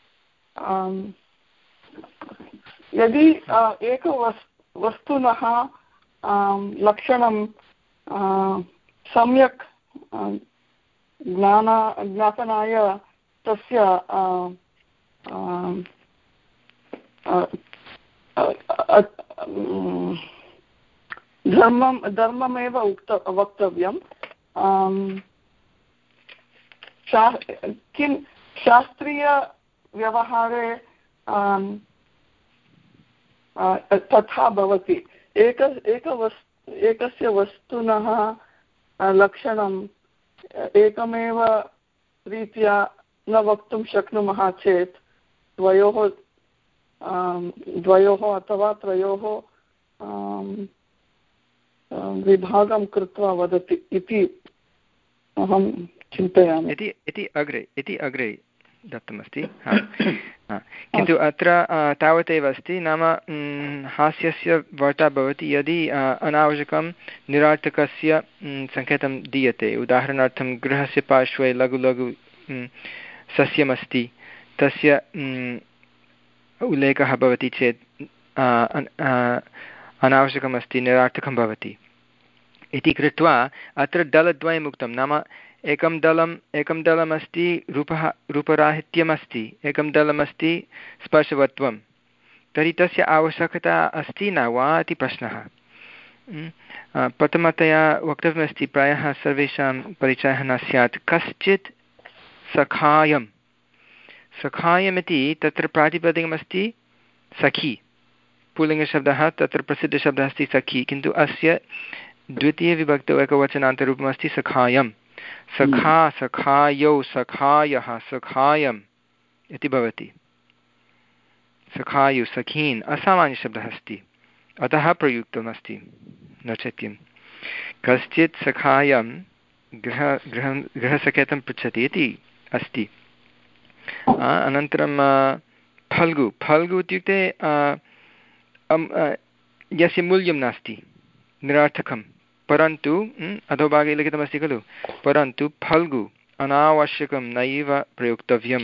[SPEAKER 8] यदि एकवस् वस्तुनः लक्षणं सम्यक् ज्ञान ज्ञापनाय तस्य धर्मं धर्ममेव उक्त वक्तव्यं। शा किं शास्त्रीयव्यवहारे तथा भवति। एक एकवस्तु एकस्य वस्तुनः लक्षणं एकमेव रीत्या न वक्तुं शक्नुमः चेत् द्वयोः द्वयोः अथवा त्रयोः विभागं कृत्वा वदति इति अहं चिन्तयामि।
[SPEAKER 1] इति इति अग्रे इति अग्रे दत्तमस्ति। किन्तु अत्र तावदेव अस्ति, नाम हास्यस्य वार्ता भवति यदि अनावश्यकं निरार्थकस्य सङ्केतं दीयते। उदाहरणार्थं गृहस्य पार्श्वे लघु लघु सस्यमस्ति, तस्य उल्लेखः भवति चेत् अनावश्यकमस्ति, निरार्थकं भवति इति कृत्वा अत्र दलद्वयम् उक्तं। नाम एकं दलम् एकं दलमस्ति रूपः रूपराहित्यमस्ति, एकं दलमस्ति स्पर्शवत्वं। तर्हि तस्य आवश्यकता अस्ति न वा इति प्रश्नः। प्रथमतया वक्तव्यमस्ति प्रायः सर्वेषां परिचयः न स्यात् कश्चित् सखायं सखायमिति तत्र प्रातिपदिकमस्ति सखी पुल्लिङ्गशब्दः तत्र प्रसिद्धशब्दः अस्ति सखी किन्तु अस्य द्वितीयविभक्तौ एकवचनान्तरूपमस्ति सखायं सखा सखायौ सखायः सखायम् इति भवति सखायु सखीन् असामान्यशब्दः अस्ति अतः प्रयुक्तमस्ति न चेत् किं कश्चित् सखायं गृह गृहं गृहसखेतं पृच्छति इति अस्ति। अनन्तरं फल्गु फल्गु इत्युक्ते यस्य मूल्यं नास्ति निरर्थकं परन्तु अधोभागे लिखितमस्ति खलु परन्तु फल्गु अनावश्यकं नैव प्रयोक्तव्यं।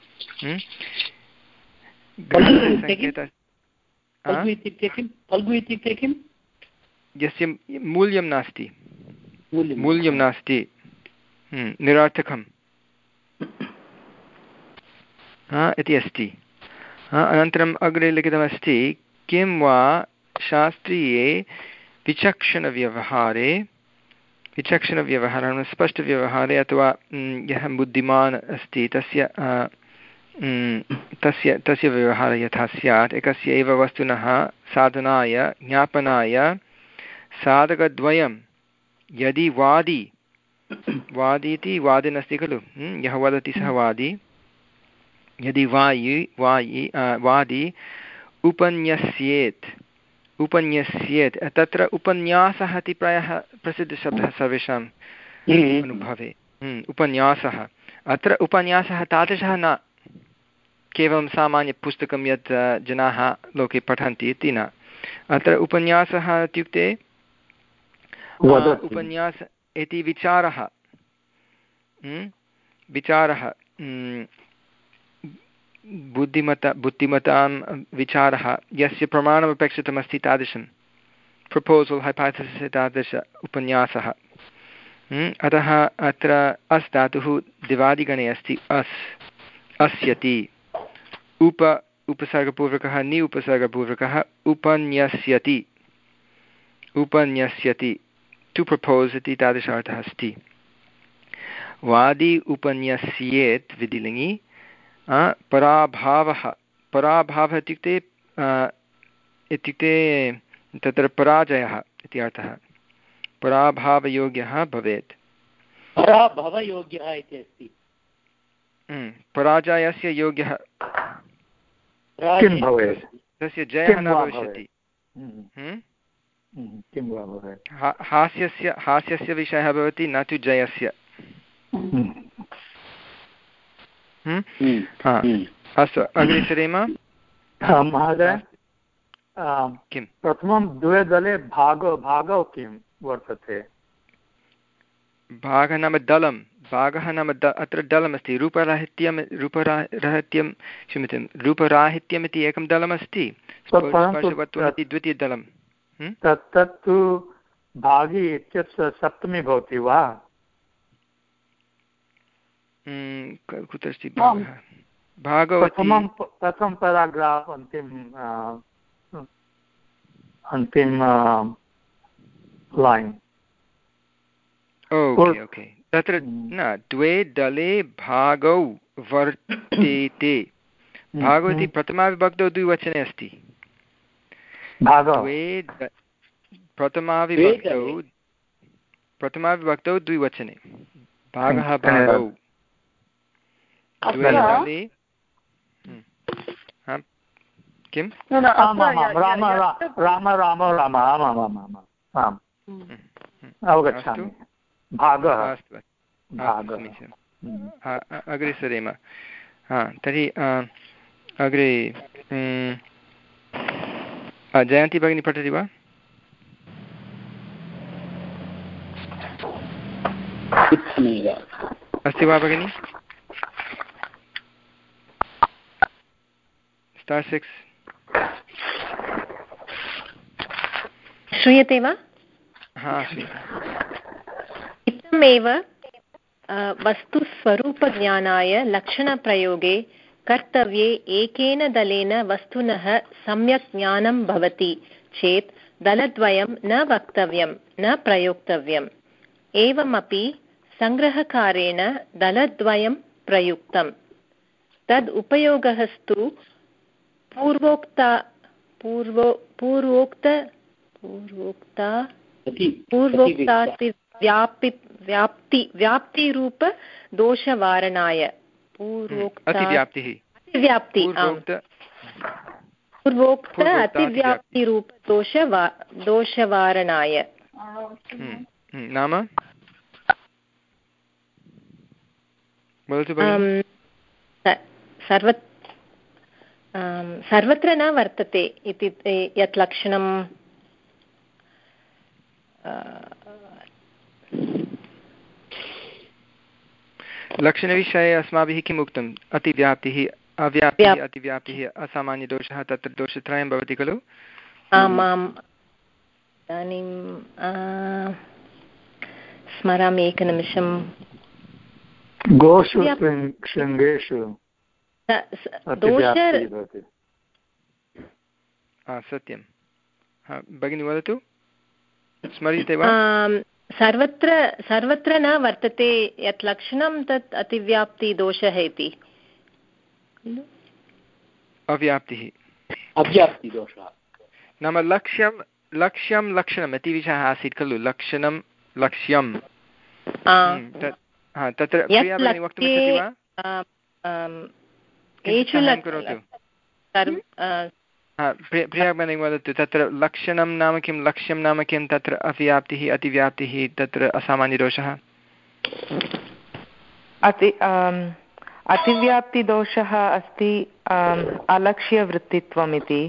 [SPEAKER 1] यस्य मूल्यं नास्ति मूल्यं नास्ति निरर्थकं इति अस्ति। अनन्तरम् अग्रे लिखितमस्ति किं वा शास्त्रीये विचक्षणव्यवहारे विचक्षणव्यवहारः स्पष्टव्यवहारे अथवा यः बुद्धिमान् अस्ति तस्य तस्य तस्य व्यवहारः यथा स्यात् एकस्य एव वस्तुनः साधनाय ज्ञापनाय साधकद्वयं यदि वादी वादी इति वादिन् अस्ति खलु यः वदति सः वादी यदि वायि वायि वादी उपन्यस्येत् उपन्यस्येत् तत्र उपन्यासः इति प्रायः प्रसिद्धशब्दः सर्वेषाम् अनुभवे उपन्यासः अत्र उपन्यासः तादृशः न केवलं सामान्यपुस्तकं यत् जनाः लोके पठन्ति इति न अत्र उपन्यासः इत्युक्ते उपन्यास इति विचारः विचारः बुद्धिमता बुद्धिमतां विचारः यस्य प्रमाणमपेक्षितमस्ति तादृशं प्रपोसल् हैपोथेसिस् तादृश उपन्यासः। अतः अत्र अस् धातुः दिवादिगणे अस्ति अस् अस्यति उप उपसर्गपूर्वकः नि उपसर्गपूर्वकः उपन्यस्यति उपन्यस्यति टु प्रपोस् इति तादृशार्थः अस्ति। वादी उपन्यस्येत् विधिलिङ्गि पराभावः पराभावः इत्युक्ते इत्युक्ते तत्र पराजयः इति अर्थः पराभावयोग्यः भवेत्
[SPEAKER 9] पराभवयोग्यः इति अस्ति
[SPEAKER 1] पराजयस्य योग्यः
[SPEAKER 3] किं भवेत्
[SPEAKER 1] तस्य जयः न भविष्यति हास्यस्य हास्यस्य विषयः भवति न तु जयस्य। अस्तु अग्रे सरेम।
[SPEAKER 3] महोदय
[SPEAKER 1] किं
[SPEAKER 3] प्रथमं द्वे दले भागो भागौ किं वर्तते
[SPEAKER 1] भागः नाम दलं भागः नाम द अत्र दलमस्ति रूपराहित्यं रूपराहित्यं क्षम्यतां रूपराहित्यम् इति एकं दलमस्ति स्पर्शवत्वम् द्वितीयदलं
[SPEAKER 3] तत्तु भागी इत्यस्य सप्तमी भवति वा
[SPEAKER 1] कुत्र अस्ति भागः भागवती
[SPEAKER 3] प्रथम पैराग्राफ् अन्तिम अन्तिम लाइन
[SPEAKER 1] ओके ओके तत्र न द्वे दले भागौ वर्तेते भागौ इति प्रथमाविभक्तौ द्विवचने अस्ति द्वे प्रथमाविभक्तौ प्रथमाविभक्तौ द्विवचने भागः भागौ द्वे दले किं
[SPEAKER 3] राम राम राम राम राम आमामामाम् आम् अवगच्छामि भागः
[SPEAKER 1] अग्रे सरेम। हा तर्हि अग्रे जयन्ती भगिनी पठति वा? अस्ति वा भगिनी? स्टार् सिक्स्
[SPEAKER 10] श्रूयते वा?
[SPEAKER 1] हा
[SPEAKER 10] इत्थमेव वस्तुस्वरूपज्ञानाय लक्षणप्रयोगे कर्तव्ये एकेन दलेन वस्तुनः सम्यक् ज्ञानं भवति चेत् दलद्वयं न वक्तव्यं न प्रयोक्तव्यम् एवमपि सङ्ग्रहकारेण दलद्वयं प्रयुक्तं तद् उपयोगस्तु पूर्वोक्ता पूर्वो पूर्वोक्त पूर्वोक्ता पूर्वोक्तातिव्याप्ति व्याप्ति व्याप्तिरूप दोषवारणाय पूर्वोक्ता अतिव्याप्तिः अतिव्याप्ति पूर्वोक्त अतिव्याप्तिरूप दोष दोषवारणाय
[SPEAKER 1] नाम
[SPEAKER 10] सर्व सर्वत्र न वर्तते इति यत् लक्षणं
[SPEAKER 1] लक्षणविषये अस्माभिः किम् उक्तम् अतिव्याप्तिः अव्याप्तिः अतिव्याप्तिः असामान्यदोषः तत्र दोषत्रयं भवति खलु
[SPEAKER 10] आम् आम् इदानीं स्मरामि एकनिमिषं
[SPEAKER 3] गोषु शृङ्गेषु
[SPEAKER 1] सत्यं भगिनी वदतु स्मर्यते वा
[SPEAKER 10] सर्वत्र सर्वत्र न वर्तते यत् लक्षणं तत् अतिव्याप्तिदोषः इति
[SPEAKER 1] अव्याप्तिः
[SPEAKER 9] अव्याप्तिदोषः
[SPEAKER 1] नाम लक्ष्यं लक्ष्यं लक्षणम् इति विषयः आसीत् खलु लक्षणं लक्ष्यं तत्र वक्तुमिच्छति वा प्रिया भगिनी वदतु तत्र लक्षणं नाम किं लक्ष्यं नाम किं तत्र अव्याप्तिः अतिव्याप्तिः तत्र असामान्यदोषः
[SPEAKER 4] अति अतिव्याप्तिदोषः अस्ति अलक्ष्यवृत्तित्वम् इति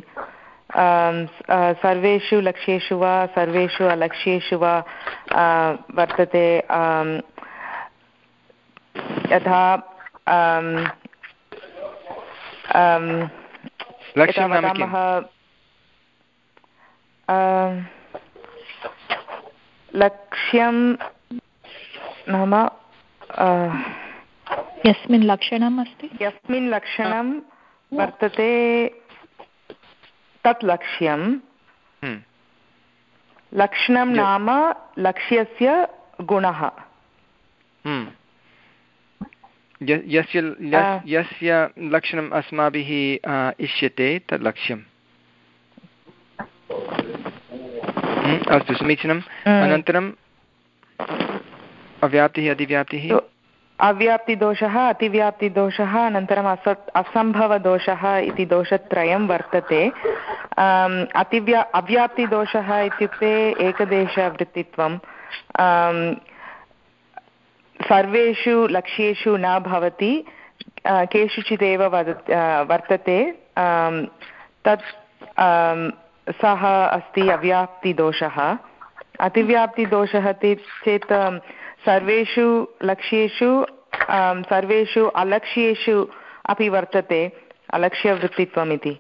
[SPEAKER 4] सर्वेषु लक्ष्येषु वा सर्वेषु अलक्ष्येषु वा वर्तते यथा
[SPEAKER 1] लक्ष्यं नाम किम्
[SPEAKER 4] लक्ष्यं नाम
[SPEAKER 5] यस्मिन् लक्षणम् अस्ति
[SPEAKER 4] यस्मिन् लक्षणं वर्तते तत् लक्ष्यं लक्षणं नाम लक्ष्यस्य गुणः
[SPEAKER 1] यस्य यस्य लक्षणम् अस्माभिः इष्यते तत् लक्ष्यम् अस्तु समीचीनम् अनन्तरम् अव्याप्तिः अतिव्याप्तिः
[SPEAKER 4] अव्याप्तिदोषः अतिव्याप्तिदोषः अनन्तरम् असत् असम्भवदोषः इति दोषत्रयं वर्तते अतिव्या अव्याप्तिदोषः इत्युक्ते एकदेशवृत्तित्वं सर्वेषु लक्ष्येषु न भवति केषुचिदेव वद वर्तते तत् सः अस्ति अव्याप्तिदोषः अतिव्याप्तिदोषः चेत् सर्वेषु लक्ष्येषु सर्वेषु अलक्ष्येषु अपि वर्तते अलक्ष्यवृत्तित्वम् इति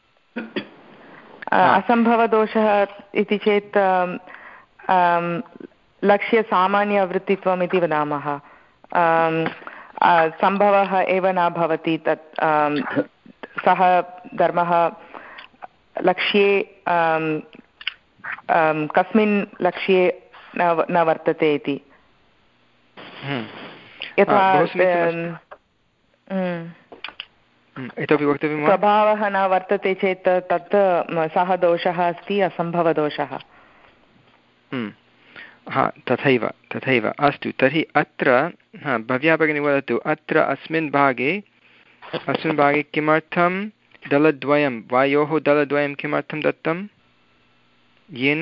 [SPEAKER 4] असम्भवदोषः इति चेत् लक्ष्यसामान्यवृत्तित्वम् इति वदामः सम्भवः एव न भवति तत् सः धर्मः लक्ष्ये कस्मिन् लक्ष्ये न वर्तते इति यथा
[SPEAKER 1] इतोपि वक्तव्यं वा
[SPEAKER 4] स्वभावः न वर्तते चेत् तत् सः दोषः अस्ति असम्भवदोषः
[SPEAKER 1] हा तथैव तथैव अस्तु तर्हि अत्र हा भव्या भगिनी वदतु अत्र अस्मिन् भागे अस्मिन् भागे किमर्थं दलद्वयं वायोः दलद्वयं किमर्थं दत्तं येन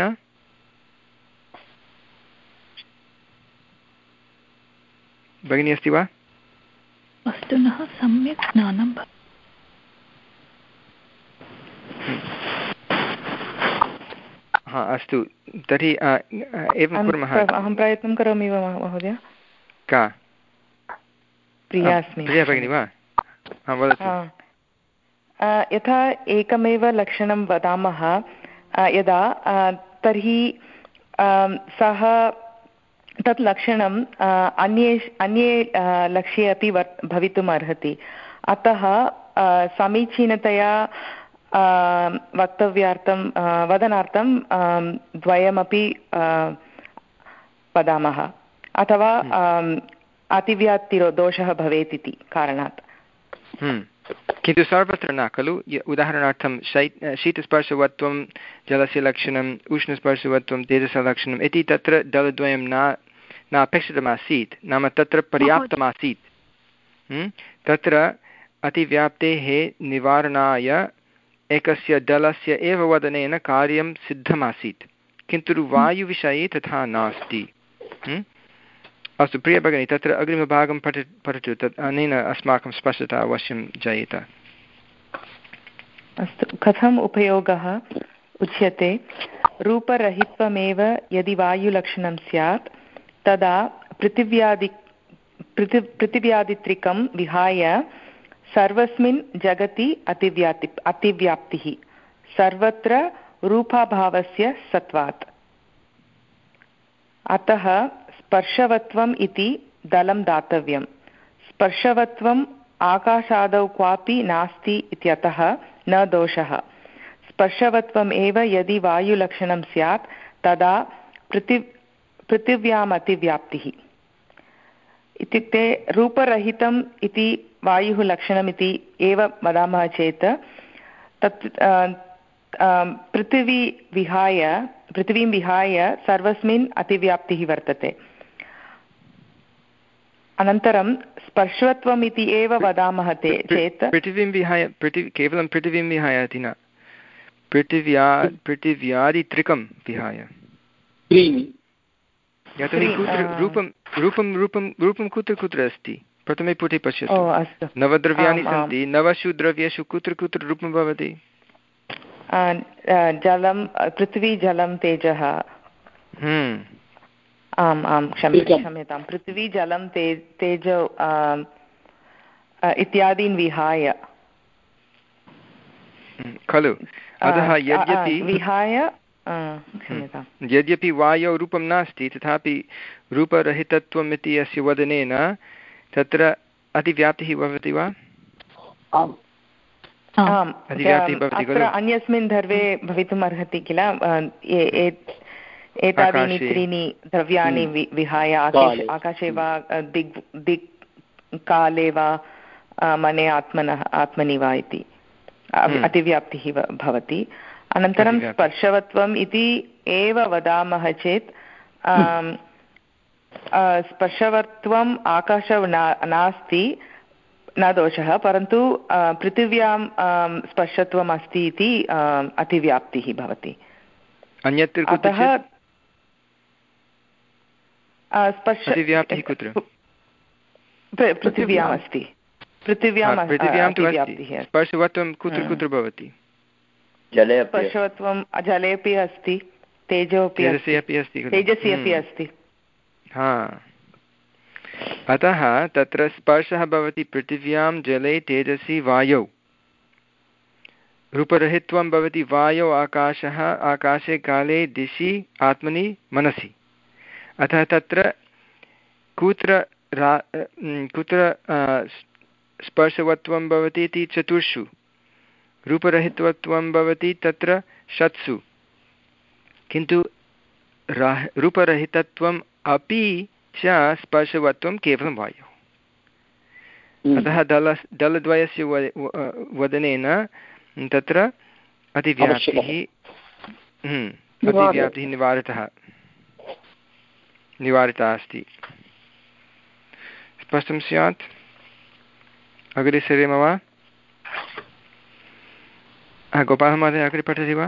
[SPEAKER 1] भगिनी अस्ति वा
[SPEAKER 5] वस्तुनः सम्यक् ज्ञानं
[SPEAKER 1] हा अस्तु तर्हि एवं कुर्मः
[SPEAKER 4] अहं प्रयत्नं करोमि वा महोदय
[SPEAKER 1] का
[SPEAKER 4] प्रिया अस्मि
[SPEAKER 1] प्रिया भगिनी वा वदतु
[SPEAKER 4] यथा एकमेव लक्षणं वदामः यदा तर्हि सः तत् लक्षणं अन्ये अन्ये लक्ष्ये अपि वर् भवितुम् अर्हति अतः समीचीनतया वक्तव्यार्थं वदनार्थं द्वयमपि वदामः अथवा अतिव्याप्तिरो दोषः भवेत् इति कारणात्।
[SPEAKER 1] किन्तु सर्वत्र न खलु। उदाहरणार्थं शै शीतस्पर्शवत्वं जलस्य लक्षणम् उष्णस्पर्शवत्वं तेजसः लक्षणम् इति तत्र दलद्वयं न न अपेक्षितमासीत्, नाम तत्र पर्याप्तमासीत्। तत्र अतिव्याप्तेः निवारणाय एकस्य दलस्य एव वदनेन कार्यं सिद्धमासीत्, किन्तु वायुविषये तथा नास्ति। अस्तु प्रिय भगिनी, तत्र अग्रिमभागं पठ पठतु। तत् अनेन अस्माकं स्पष्टता अवश्यं जायेत।
[SPEAKER 4] अस्तु, कथम् उपयोगः उच्यते? रूपरहित्वमेव यदि वायुलक्षणं स्यात् तदा पृथिव्यादि पृथि पृथिव्यादित्रिकं विहाय सर्वस्मिन् जगति अतिव्याप्ति अतिव्याप्तिः सर्वत्र रूपाभावस्य सत्वात्। अतः स्पर्शवत्वम् इति दलं दातव्यं। स्पर्शवत्वम् आकाशादौ क्वापि नास्ति इत्यतः न दोषः। स्पर्शवत्वम् एव यदि वायुलक्षणं स्यात् तदा पृथि पृथिव्याम् अतिव्याप्तिः। इत्युक्ते रूपरहितम् इति वायुः लक्षणमिति एव वदामः चेत् तत् पृथिवी विहाय पृथिवीं विहाय सर्वस्मिन् अतिव्याप्तिः वर्तते। अनन्तरं स्पर्शत्वम् इति एव वदामः चेत्
[SPEAKER 1] पृथिवीं विहाय पृथिवी केवलं पृथिवीं विहाय इति न, पृथिव्या पृथिव्यादित्रिकं विहाय। यतोहि कुत्र रूपं रूपं रूपं रूपं कुत्र कुत्र अस्ति? प्रथमे पुटे पश्यतु। नवद्रव्याणि सन्ति, नवसु द्रव्येषु कुत्र कुत्र रूपं भवति?
[SPEAKER 4] जलं, पृथ्वी, जलं, तेजः। आम् आं क्षम्यतां, पृथ्वी, जलं, ते तेजो इत्यादीन् विहाय
[SPEAKER 1] खलु। अतः यद्यपि
[SPEAKER 4] विहाय क्षम्यतां
[SPEAKER 1] यद्यपि वायौ रूपं नास्ति तथापि रूपरहितत्वम् इति अस्य वदनेन तत्र अतिव्याप्तिः भवति वा?
[SPEAKER 4] आम्, अत्र अन्यस्मिन् द्रव्ये भवितुम् अर्हति किल। एतादीनि त्रीणि द्रव्याणि विहाय आकाशे वा दिग् दिक् काले वा मने आत्मनः आत्मनि वा इति अतिव्याप्तिः भवति। अनन्तरं स्पर्शवत्वम् इति एव वदामः चेत् स्पर्शवत्वम् आकाशौ नास्ति न दोषः, परन्तु पृथिव्यां स्पर्शत्वम् अस्ति इति अतिव्याप्तिः भवति।
[SPEAKER 1] अन्यत्र
[SPEAKER 4] अतः स्पर्श पृथिव्याम् अस्ति, पृथिव्याम् अतिव्याप्तिः।
[SPEAKER 1] स्पर्शवत्वं कुत्र कुत्र भवति?
[SPEAKER 4] स्पर्शवत्वं जलेपि अस्ति, तेजोपि
[SPEAKER 1] अस्ति,
[SPEAKER 4] तेजसि अपि अस्ति।
[SPEAKER 1] हा, अतः तत्र स्पर्शः भवति पृथिव्यां, जले, तेजसि, वायौ। रूपरहित्वं भवति वायौ, आकाशः, आकाशे, काले, दिशि, आत्मनि, मनसि। अतः तत्र कुत्र रा कुत्र स्पर्शवत्वं भवति इति चतुर्षु, रूपरहितत्वं भवति तत्र षट्सु, किन्तु राह रूपरहितत्वम् अपि च स्पर्शवत्वं केवलं वायुः। अतः दल दलद्वयस्य वदनेन तत्र अतिव्याप्तिः अतिव्याप्तिः निवारितः निवारिता अस्ति। स्पष्टं स्यात्? अग्रे सरेम वा? गोपालः महोदय अग्रे पठति वा?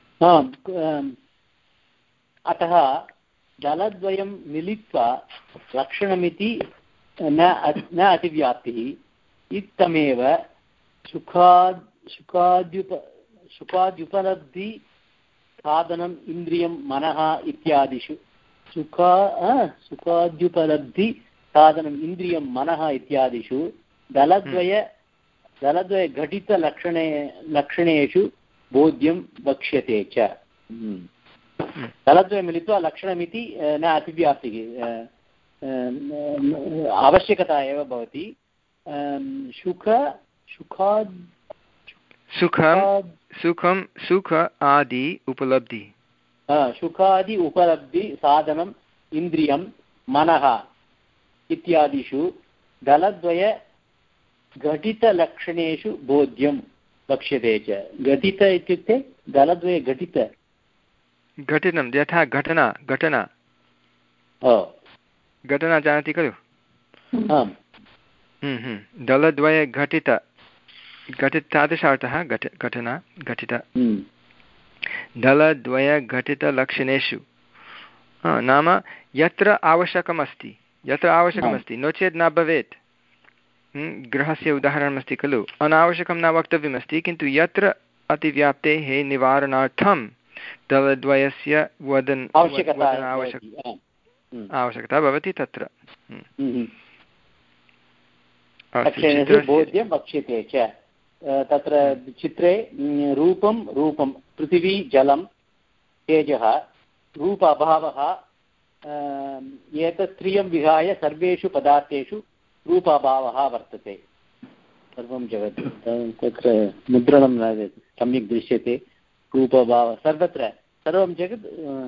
[SPEAKER 9] अतः जलद्वयं मिलित्वा लक्षणमिति न न अतिव्याप्तिः इत्थमेव सुखाद् सुखाद्युप सुखाद्युपलब्धि साधनम् इन्द्रियं मनः इत्यादिषु सुखा सुखाद्युपलब्धि साधनम् इन्द्रियं मनः इत्यादिषु दलद्वय दलद्वयघटितलक्षणे लक्षणेषु बोध्यं वक्ष्यते च। दलद्वयं मिलित्वा लक्षणमिति न अतिव्याप्तिः आवश्यकता एव भवति। सुख सुखाद्
[SPEAKER 1] सुखं सुखं सुख आदि उपलब्धि
[SPEAKER 9] सुखादि उपलब्धि साधनम् इन्द्रियं मनः इत्यादिषु दलद्वय घटितलक्षणेषु बोध्यं वक्ष्यते च। घटित इत्युक्ते दलद्वय घटित
[SPEAKER 1] घटितं यथा घटना घटना घटना जानाति खलु दलद्वय घटित घटित तादृशार्थः घट घटना घटित दलद्वयघटितलक्षणेषु नाम यत्र आवश्यकमस्ति यत्र आवश्यकमस्ति नो चेत् न भवेत्। गृहस्य उदाहरणमस्ति खलु अनावश्यकं न वक्तव्यमस्ति किन्तु यत्र अतिव्याप्तेः निवारणार्थं दलद्वयस्य वदन् आवश्यकता भवति तत्र
[SPEAKER 9] बोध्यं वक्ष्यते च। तत्र चित्रे रूपं रूपं पृथिवी जलं तेजः रूप अभावः एतत् त्रयं विहाय सर्वेषु पदार्थेषु रूपाभावः वर्तते। सर्वं जगत् तत्र मुद्रणं सम्यक् दृश्यते रूपभावः सर्वत्र सर्वं जगत्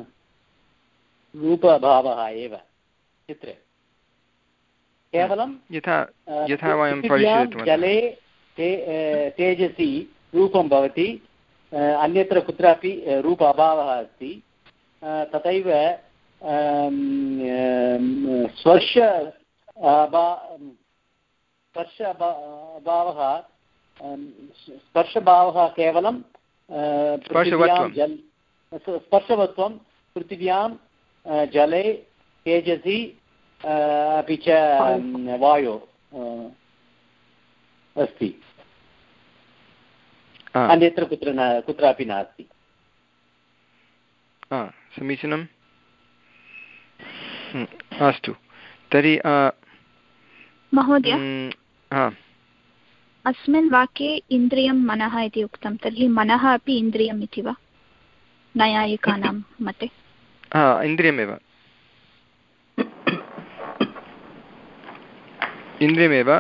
[SPEAKER 9] रूपभावः एव चित्रे केवलं
[SPEAKER 1] यथा यथा वयं
[SPEAKER 9] जले ते तेजसि रूपं भवति अन्यत्र कुत्रापि रूप अभावः अस्ति। तथैव स्पर्श स्पर्श अभावः स्पर्शभावः केवलं पृथिव्यां जल स्पर्शवत्वं पृथिव्यां जले तेजसि अपि च वायो अस्ति अन्यत्र कुत्र न कुत्रापि नास्ति।
[SPEAKER 1] समीचीनम् अस्तु तर्हि
[SPEAKER 5] महोदय अस्मिन् वाक्ये इन्द्रियं मनः इति उक्तं तर्हि मनः अपि इन्द्रियम् इति वा नैयायिकानां मते?
[SPEAKER 1] इन्द्रियमेव इन्द्रियमेव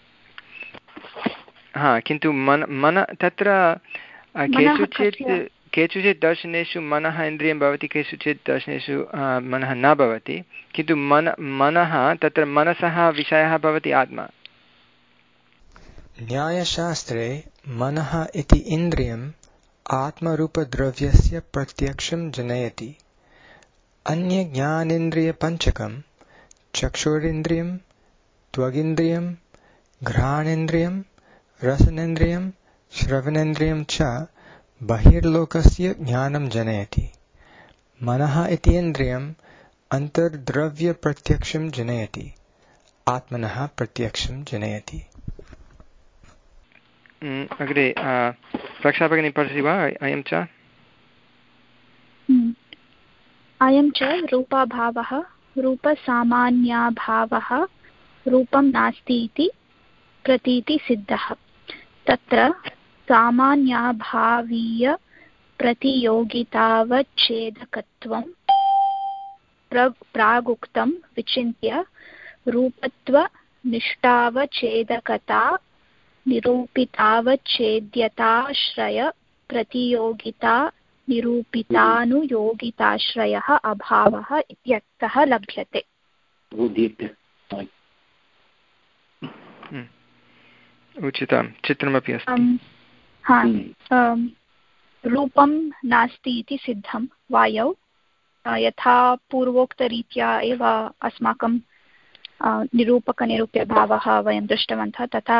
[SPEAKER 1] हा किन्तु मन मन तत्र केषुचित् केषुचित् दर्शनेषु मनः इन्द्रियं भवति केषुचित् दर्शनेषु मनः न भवति किन्तु मन मनः तत्र मनसः विषयः भवति आत्मा।
[SPEAKER 11] न्यायशास्त्रे मनः इति इन्द्रियम् आत्मरूपद्रव्यस्य प्रत्यक्षं जनयति। अन्यज्ञानेन्द्रियपञ्चकं चक्षुरिन्द्रियं त्वगिन्द्रियं घ्राणेन्द्रियं रसनेन्द्रियं श्रवणेन्द्रियं च बहिर्लोकस्य ज्ञानं जनयति। मनः इति इन्द्रियम् अन्तर्द्रव्यप्रत्यक्षं जनयति आत्मनः प्रत्यक्षं जनयति।
[SPEAKER 1] अग्रे रक्षा भगिनी पठति वा? अयं च
[SPEAKER 5] अयं च रूपाभावः रूपसामान्याभावः रूपं नास्ति इति प्रतीतिसिद्धः। तत्र सामान्याभावीय प्रतियोगितावच्छेदकत्वं प्रागुक्तं विचिन्त्य रूपत्वनिष्ठावच्छेदकता निरूपितावच्छेद्यताश्रय प्रतियोगिता निरूपितानुयोगिताश्रयः अभावः इत्यर्थः लभ्यते।
[SPEAKER 1] उचितं चित्रमपि अस्ति।
[SPEAKER 5] हा रूपं नास्ति इति सिद्धं वायौ यथा पूर्वोक्तरीत्या एव अस्माकं निरूपकनिरूप्यभावः वयं दृष्टवन्तः तथा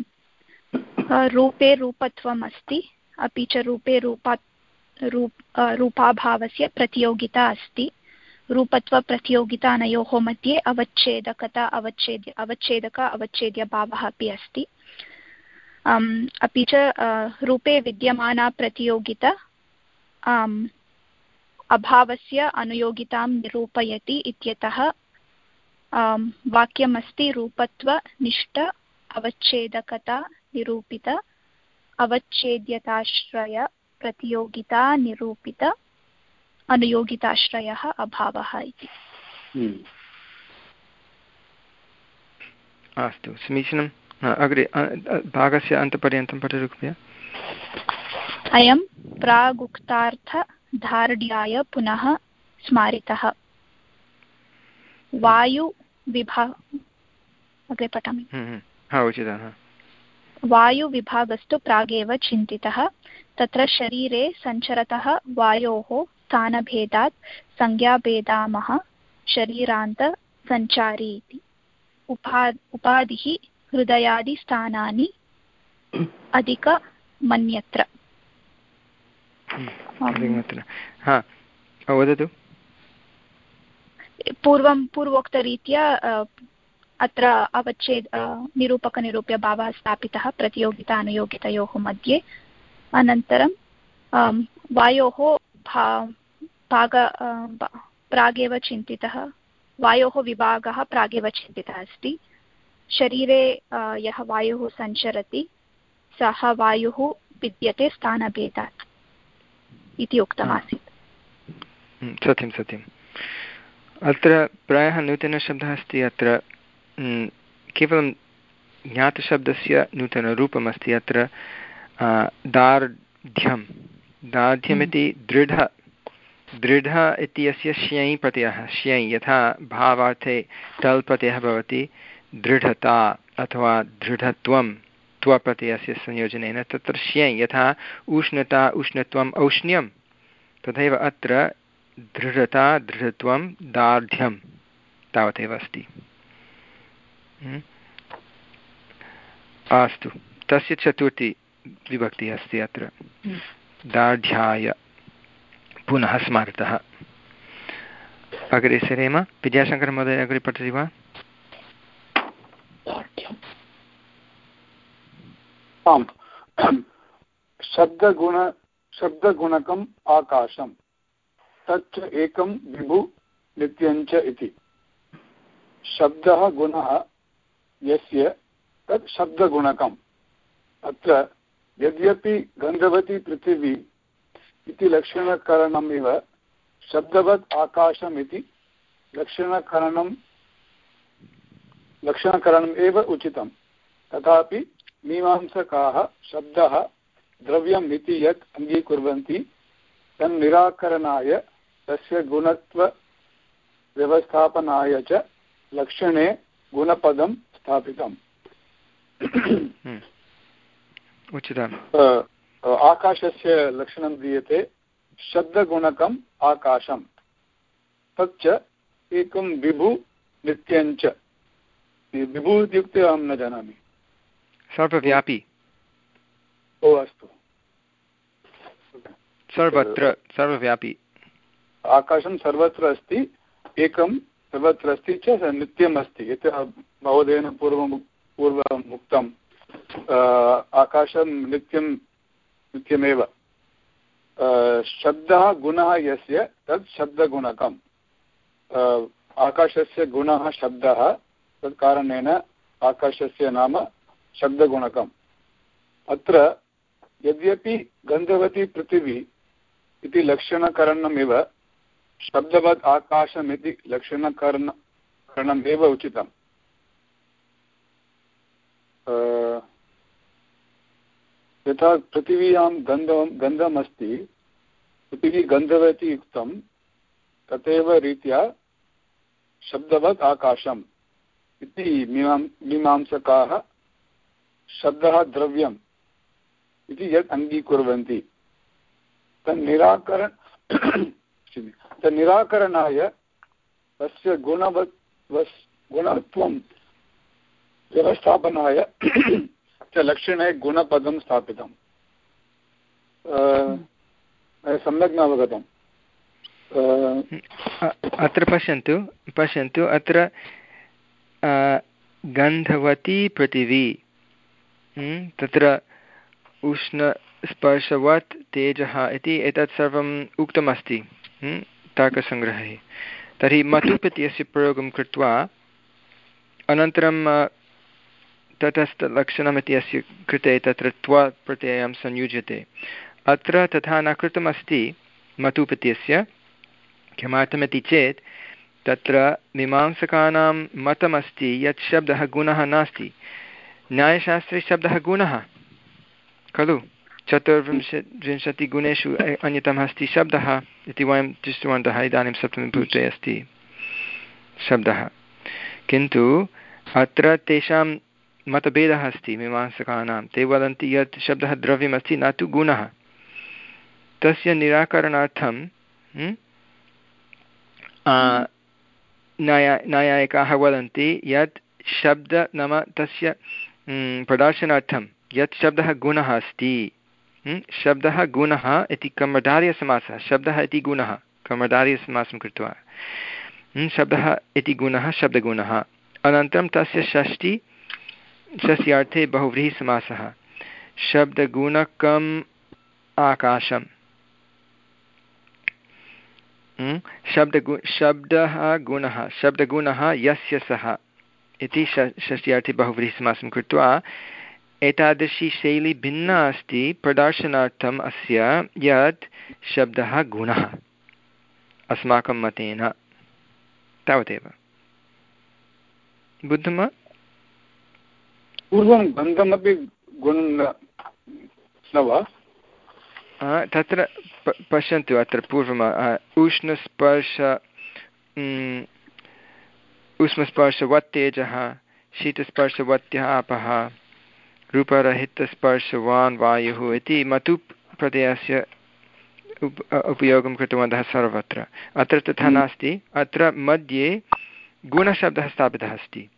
[SPEAKER 5] रूपे रूपत्वम् अस्ति अपि च रूपे रूपा रूप रूपाभावस्य प्रतियोगिता अस्ति। रूपत्वप्रतियोगिता अनयोः मध्ये अवच्छेदकता अवच्छेद्य अवच्छेदक अवच्छेद्यभावः अपि अस्ति। अपि च रूपे विद्यमाना प्रतियोगिता अभावस्य अनुयोगितां निरूपयति इत्यतः वाक्यमस्ति रूपत्वनिष्ठ अवच्छेदकता निरूपित अवच्छेद्यताश्रय प्रतियोगिता निरूपित अनुयोगिताश्रयः अभावः इति।
[SPEAKER 1] अस्तु समीचीनं अग्रे भागस्य अन्तपर्यन्तं पठतु कृपया।
[SPEAKER 5] अयं प्रागुक्तार्थधार्ढ्याय पुनः स्मारितः। वायुविभा अग्रे पठामि।
[SPEAKER 1] उचितः।
[SPEAKER 5] वायुविभागस्तु प्रागेव चिन्तितः। तत्र शरीरे सञ्चरतः वायोः स्थानभेदात् संज्ञाभेदामः शरीरान्तसञ्चारी इति। उपा उपाधिः हृदयादिस्थानानि अधिकमन्यत्र।
[SPEAKER 1] वदतु।
[SPEAKER 5] पूर्वं पूर्वोक्तरीत्या अत्र अवच्छेद निरूपकनिरूप्यभावः स्थापितः प्रतियोगिता अनुयोगितयोः मध्ये। अनन्तरं वायोः भाग प्रागेव चिन्तितः, वायोः विभागः प्रागेव चिन्तितः अस्ति। शरीरे यः वायुः सञ्चरति सः वायुः विद्यते स्थानभेदात् इति उक्तमासीत्।
[SPEAKER 1] सत्यं सत्यम्। अत्र प्रायः नूतनशब्दः अस्ति। अत्र केवलं ज्ञातशब्दस्य नूतनरूपमस्ति। अत्र दार्ढ्यं दार्ढ्यमिति दृढ दृढ इत्यस्य श्यै प्रत्ययः। श्यै यथा भावार्थे टल् प्रत्ययः भवति दृढता अथवा दृढत्वं त्वप्रत्ययस्य संयोजनेन, तत्र श्यै यथा उष्णता उष्णत्वम् औष्ण्यं, तथैव अत्र दृढता दृढत्वं दार्ढ्यं तावदेव अस्ति। अस्तु, तस्य चतुर्थी विभक्तिः अस्ति अत्र। दार्ढ्याय पुनः स्मारितः। अग्रे सरेम। विद्याशङ्करमहोदय अग्रे पठति वा?
[SPEAKER 12] आम्। शब्दगुण शब्दगुणकम् आकाशं तच्च एकं विभु नित्यञ्च इति। शब्दः गुणः यस्य तत् शब्दगुणकम्। अत्र यद्यपि गन्धवती पृथिवी इति लक्षणकरणम् इव शब्दवत् आकाशम् इति लक्षणकरणं लक्षणकरणम् एव उचितं। तथापि मीमांसकाः शब्दः द्रव्यम् इति यत् अङ्गीकुर्वन्ति तन्निराकरणाय तस्य गुणत्वव्यवस्थापनाय च लक्षणे गुणपदं स्थापितम्।
[SPEAKER 1] उचितम्।
[SPEAKER 12] आकाशस्य लक्षणं दीयते शब्दगुणकम् आकाशं तच्च एकं विभु नित्यञ्च। विभु इत्युक्ते अहं न जानामि।
[SPEAKER 1] सर्वव्यापी।
[SPEAKER 12] ओ अस्तु।
[SPEAKER 1] सर्वत्र सर्वव्यापी।
[SPEAKER 12] आकाशं सर्वत्र अस्ति, एकं सर्वत्र अस्ति च नित्यम् अस्ति। यत् महोदयेन पूर्वं पूर्वम् उक्तम् आकाशं नित्यं नित्यमेव। शब्दः गुणः यस्य तत् शब्दगुणकम्। आकाशस्य गुणः शब्दः, तत् कारणेन आकाशस्य नाम शब्दगुणकम्। अत्र यद्यपि गन्धवती पृथिवी इति लक्षणकरणमिव शब्दवत् आकाशम् इति लक्षणकरण करणमेव उचितम्। यथा पृथिव्यां गन्धं गन्धम् अस्ति, पृथिवी गन्धवती युक्तं, तथैव रीत्या शब्दवत् आकाशम् इति मीमां मीमांसकाः शब्दः द्रव्यम् इति यत् अङ्गीकुर्वन्ति तन्निराकरण तन्निराकरणाय तस्य गुणवत् गुणत्वं व्यवस्थापनाय च लक्षणे गुणपदं स्थापितम्। सम्यक् न अवगतम्।
[SPEAKER 1] अत्र पश्यन्तु पश्यन्तु अत्र गन्धवती पृथिवी, तत्र उष्णस्पर्शवत् तेजः इति एतत् सर्वम् उक्तमस्ति तार्कसङ्ग्रहे। तर्हि मतुप्रत्ययस्य प्रयोगं कृत्वा अनन्तरं तटस्थलक्षणमिति अस्य कृते तत्र त्व प्रत्ययं संयुज्यते। अत्र तथा न कृतमस्ति मतुप्रत्ययस्य। किमर्थमिति चेत् तत्र मीमांसकानां मतमस्ति यत् शब्दः गुणः नास्ति। न्यायशास्त्रे शब्दः गुणः खलु चतुर्विंश विंशतिगुणेषु अन्यतमः अस्ति शब्दः इति वयं दृष्टवन्तः इदानीं सप्तमीभूते अस्ति शब्दः किन्तु अत्र तेषां मतभेदः अस्ति मीमांसकानां ते वदन्ति यत् शब्दः द्रव्यमस्ति न तु गुणः तस्य निराकरणार्थं न्याय न्यायिकाः वदन्ति यत् शब्द नाम तस्य प्रदर्शनार्थं यत् शब्दः गुणः अस्ति शब्दः गुणः इति कर्मधारयसमासः शब्दः इति गुणः कर्मधारयसमासं कृत्वा शब्दः इति गुणः शब्दगुणः अनन्तरं तस्य षष्ठी षष्ट्यार्थे बहुव्रीहिसमासः शब्दगुणकम् आकाशं शब्दगु शब्दः गुणः शब्दगुणः यस्य सः इति षष्ट्यार्थे बहुव्रीहिसमासं कृत्वा एतादृशी शैली भिन्ना अस्ति प्रदर्शनार्थम् अस्य यत् शब्दः गुणः अस्माकं मतेन तावदेव बुद्धं वा
[SPEAKER 12] पूर्वं गन्धमपि गुणः न वा
[SPEAKER 1] तत्र पश्यन्तु अत्र पूर्वम् उष्णस्पर्श उष्णस्पर्शवत्तेजः शीतस्पर्शवत्यः आपः रूपरहितस्पर्शवान् वायुः इति मतुप् प्रत्ययस्य उप उपयोगं कृतवन्तः सर्वत्र अत्र तथा नास्ति अत्र मध्ये गुणशब्दः स्थापितः अस्ति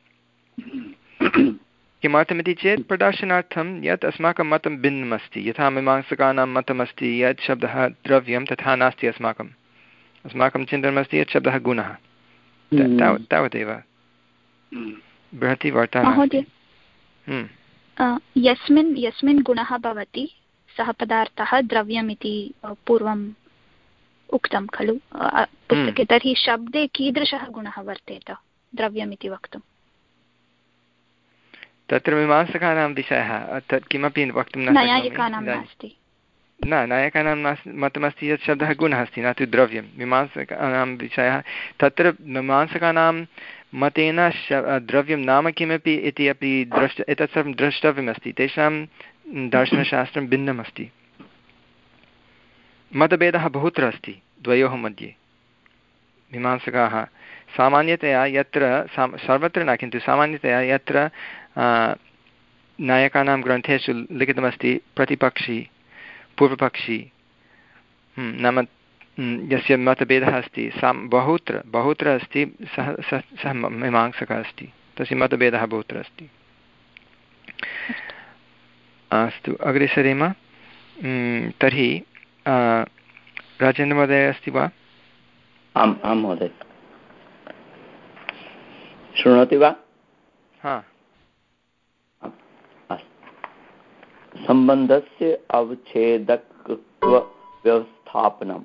[SPEAKER 1] किमर्थमिति चेत् प्रदर्शनार्थं यत् अस्माकं मतं भिन्नम् अस्ति यथा मीमांसकानां मतमस्ति यत् शब्दः द्रव्यं तथा नास्ति अस्माकम् अस्माकं चिन्तनमस्ति यत् शब्दः गुणः तावदेव बृहती वार्ता
[SPEAKER 5] यस्मिन् यस्मिन् गुणः भवति सः पदार्थः द्रव्यमिति पूर्वम् उक्तं खलु पुस्तके तर्हि शब्दे कीदृशः गुणः वर्तेत द्रव्यमिति वक्तुं
[SPEAKER 1] तत्र मीमांसकानां विषयः तत् किमपि वक्तुं न
[SPEAKER 5] न्यायिकानां नास्ति
[SPEAKER 1] न नायकानां नास्ति मतमस्ति यत् शब्दः गुणः अस्ति न तु द्रव्यं मीमांसकानां विषयः तत्र मीमांसकानां मतेन द्रव्यं नाम किमपि इति अपि द्रष्ट एतत् सर्वं द्रष्टव्यमस्ति तेषां दर्शनशास्त्रं भिन्नमस्ति मतभेदः बहुत्र अस्ति द्वयोः मध्ये मीमांसकाः सामान्यतया यत्र सर्वत्र न किन्तु सामान्यतया यत्र नायकानां ग्रन्थेषु लिखितमस्ति प्रतिपक्षी पूर्वपक्षी नाम यस्य मतभेदः अस्ति सा बहुत्र बहुत्र अस्ति सः सः सः मीमांसकः अस्ति तस्य मतभेदः बहुत्र अस्ति अस्तु अग्रे सरेम तर्हि राजेन्द्रमहोदय अस्ति वा
[SPEAKER 13] आम् आं महोदय शृणोति वा
[SPEAKER 1] हा
[SPEAKER 13] सम्बन्धस्य अवच्छेदकत्व व्यवस्थापनं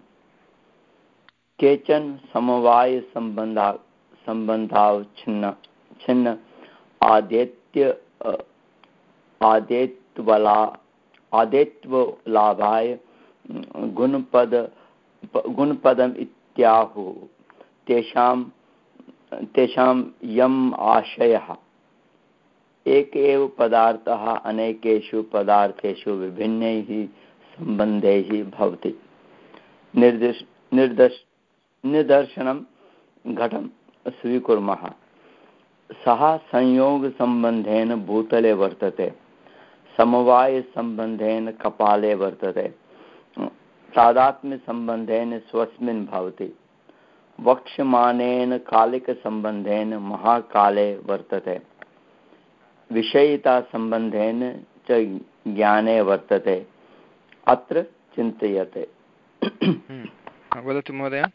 [SPEAKER 13] केचन समवायसम्बन्धा सम्बन्धावच्छिन्न छिन्न आदेत्य आदेत्वला आदेत्वलाभाय गुणपद गुणपदम् इत्याहुः तेषां तेषां यम् आशयः एक एव पदार्थः अनेकेषु पदार्थेषु विभिन्नैः सम्बन्धैः भवति निर्दिश निर्दश निदर्शनं घटं स्वीकुर्मः सः संयोगसम्बन्धेन भूतले वर्तते समवायसम्बन्धेन कपाले वर्तते तादात्म्यसम्बन्धेन स्वस्मिन् भवति वक्ष्यमानेन कालिकसम्बन्धेन महाकाले वर्तते विषयितासम्बन्धेन च ज्ञाने वर्तते अत्र चिन्तयते
[SPEAKER 1] वदतु महोदय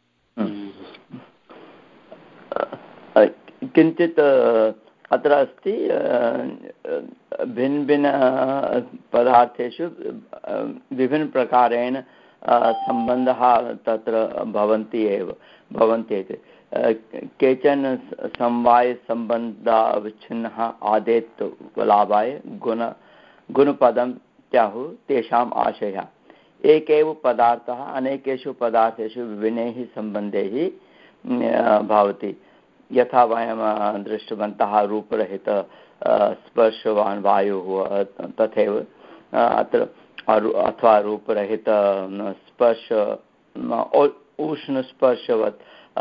[SPEAKER 13] किञ्चित् अत्र अस्ति भिन्न भिन्न पदार्थेषु विभिन्नप्रकारेण सम्बन्धः तत्र भवन्ति एव भवन्ति इति केचन समवायसम्बन्धावच्छिन्नः आदेत् लाभाय गुण गुणपदं त्याहुः तेषाम् आशयः एक एव पदार्थः अनेकेषु पदार्थेषु विभिन्नैः सम्बन्धैः भवति यथा वयं दृष्टवन्तः रूपरहित स्पर्शवान् वायुः तथैव अत्र अथवा रूपरहित स्पर्श उष्णस्पर्शवत्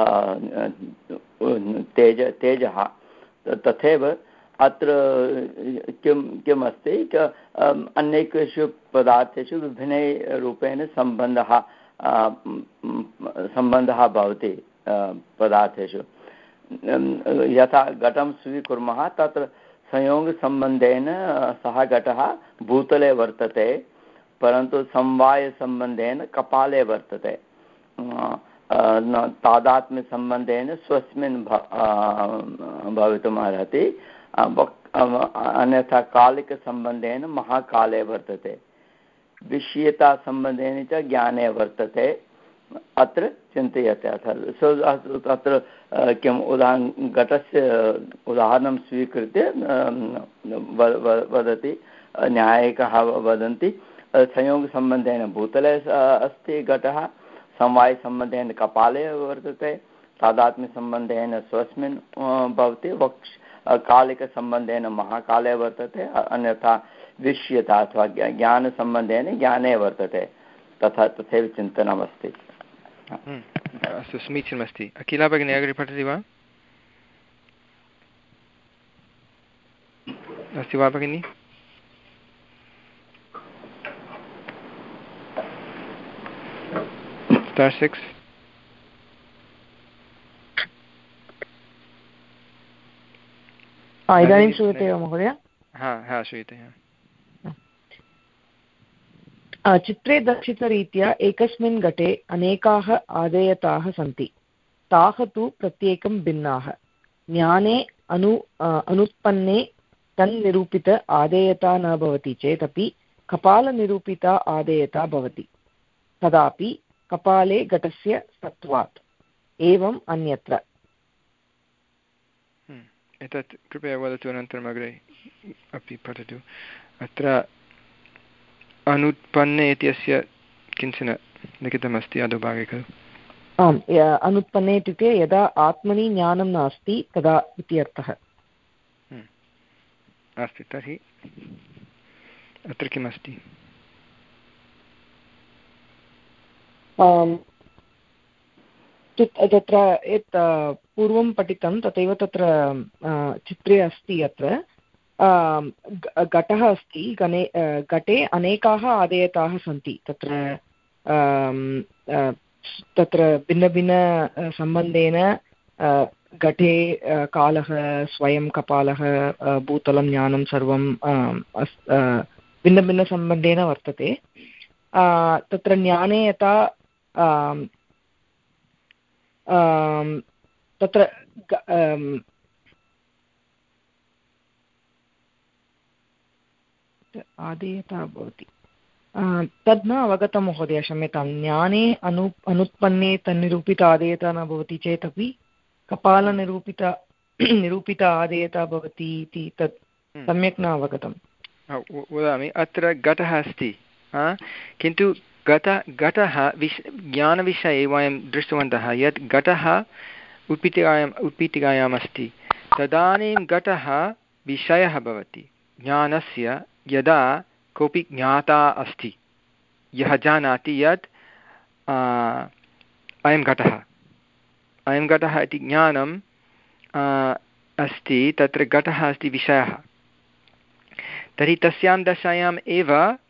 [SPEAKER 13] तेज तेजः तथैव अत्र किं किम् अस्ति अनेकेषु पदार्थेषु विभिन्न रूपेण सम्बन्धः सम्बन्धः भवति पदार्थेषु यथा घटं स्वीकुर्मः तत्र संयोगसम्बन्धेन सः घटः भूतले वर्तते परन्तु समवायसम्बन्धेन कपाले वर्तते तादात्म्यसम्बन्धेन स्वस्मिन् भवितुम् अर्हति अन्यथा कालिकसम्बन्धेन महाकाले वर्तते विषयतासम्बन्धेन च ज्ञाने वर्तते अत्र चिन्तयते अत्र किम् उदाहरणं घटस्य उदाहरणं स्वीकृत्य वदति न्यायिकाः वदन्ति संयोगसम्बन्धेन भूतले अस्ति घटः समवायसम्बन्धेन कपाले वर्तते तादात्म्यसम्बन्धेन स्वस्मिन् भवति वक्ष कालिकसम्बन्धेन महाकाले वर्तते अन्यथा विषयता अथवा ज्ञानसम्बन्धेन ज्ञाने वर्तते तथा तथैव चिन्तनमस्ति।
[SPEAKER 1] अस्तु समीचीनमस्ति। अखिला भगिनी अग्रे पठति वा? अस्ति वा भगिनी? स्टार् सिक्स्
[SPEAKER 4] इदानीं श्रूयते वा महोदय?
[SPEAKER 1] हा हा श्रूयते।
[SPEAKER 4] चित्रे दर्शितरीत्या एकस्मिन् घटे अनेकाः आदेयताः सन्ति ताः तु प्रत्येकं भिन्नाः ज्ञाने अनु अनुत्पन्ने तन्निरूपित आदेयता न भवति चेदपि कपालनिरूपिता आदेयता भवति तदापि कपाले घटस्य सत्त्वात् एवम् अन्यत्र।
[SPEAKER 1] एतत् कृपया वदतु अनन्तरम् अग्रे अपि पठतु। अत्र अनुत्पन्ने इत्यस्य किञ्चन लिखितमस्ति अधोभागे खलु?
[SPEAKER 4] आम् अनुत्पन्ने इत्युक्ते यदा आत्मनि ज्ञानं नास्ति तदा इति अर्थः।
[SPEAKER 1] अस्ति तर्हि अत्र किमस्ति?
[SPEAKER 4] तत्र यत् पूर्वं पठितं तथैव तत्र चित्रे अस्ति अत्र घटः अस्ति गणे घटे अनेकाः आदेयताः सन्ति तत्र तत्र भिन्नभिन्न सम्बन्धेन घटे कालः स्वयं कपालः भूतलं ज्ञानं सर्वं भिन्नभिन्नसम्बन्धेन वर्तते। तत्र ज्ञाने यथा तत्र आदेयता भवति तद् न अवगतं महोदय क्षम्यतां। ज्ञाने अनु अनुत्पन्ने तन्निरूपित आदेयता न भवति चेदपि कपालनिरूपित निरूपित आदेयता भवति इति तत् सम्यक् न अवगतम्।
[SPEAKER 1] वदामि अत्र घटः अस्ति किन्तु घट घटः विश् ज्ञानविषये वयं दृष्टवन्तः यत् घटः उत्पीठिकायाम् उत्पीठिकायाम् अस्ति तदानीं घटः विषयः भवति ज्ञानस्य यदा कोऽपि ज्ञाता अस्ति यः जानाति यत् अयं घटः अयं घटः इति ज्ञानं अस्ति तत्र घटः अस्ति विषयः तर्हि तस्यां दशायाम् एव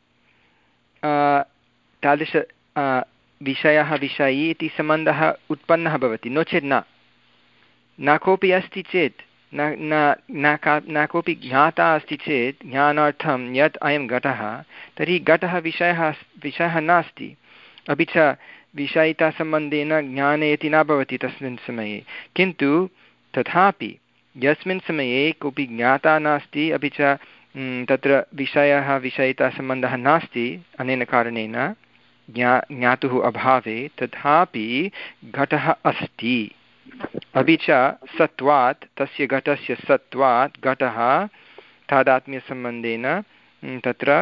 [SPEAKER 1] तादृश विषयः विषयी इति सम्बन्धः उत्पन्नः भवति नो चेत् न न कोऽपि अस्ति चेत् न न न का न कोऽपि ज्ञाता अस्ति चेत् ज्ञानार्थं यत् अयं घटः तर्हि घटः विषयः विषयः नास्ति अपि च विषयितासम्बन्धेन ज्ञाने इति न भवति तस्मिन् समये किन्तु तथापि यस्मिन् समये कोऽपि ज्ञाता नास्ति अपि च तत्र विषयः विषयितासम्बन्धः नास्ति अनेन कारणेन ज्ञा ज्ञातुः अभावे तथापि घटः अस्ति अपि च सत्वात् तस्य घटस्य सत्वात् घटः तादात्म्यसम्बन्धेन तत्र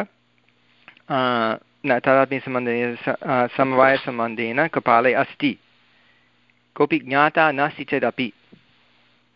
[SPEAKER 1] न तादात्म्यसम्बन्धेन समवायसम्बन्धेन कपाले अस्ति कोऽपि ज्ञाता नास्ति चेदपि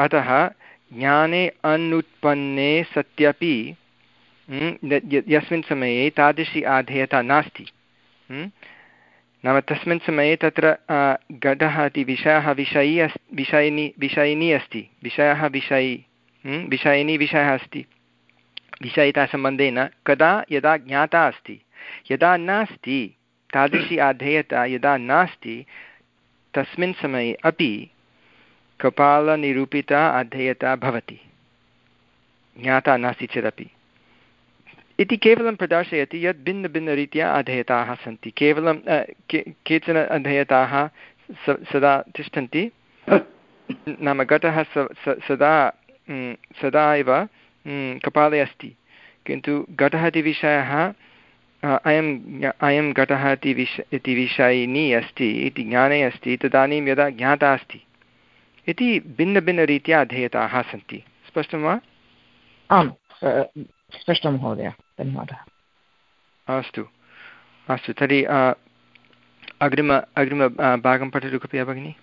[SPEAKER 1] अतः ज्ञाने अनुत्पन्ने सत्यपि यस्मिन् समये तादृशी आधेयता नास्ति, नाम तस्मिन् समये तत्र घटः इति विषयः विषयी अस् विषयिनी विषयिनी अस्ति, विषयः विषयी विषयिनी विषयः अस्ति विषयितासम्बन्धेन कदा यदा ज्ञाता अस्ति। यदा नास्ति तादृशी आधेयता यदा नास्ति तस्मिन् समये अपि कपालनिरूपिता आधेयता भवति, ज्ञाता नास्ति चेदपि। इति केवलं प्रदर्शयति यत् भिन्नभिन्नरीत्या अधेयताः सन्ति। केवलं के केचन अधेयताः सदा तिष्ठन्ति, नाम घटः सदा सदा एव कपाले अस्ति, किन्तु घटः इति विषयः अयं अयं घटः इति विष इति विषयिनी अस्ति इति ज्ञाने अस्ति तदानीं यदा ज्ञाता अस्ति इति भिन्नभिन्नरीत्या अधेयताः सन्ति। स्पष्टं वा?
[SPEAKER 4] आम्, स्पष्टं महोदय, धन्यवादः।
[SPEAKER 1] अस्तु अस्तु तर्हि अग्रिम अग्रिम भागं पठतु कृपया भगिनि।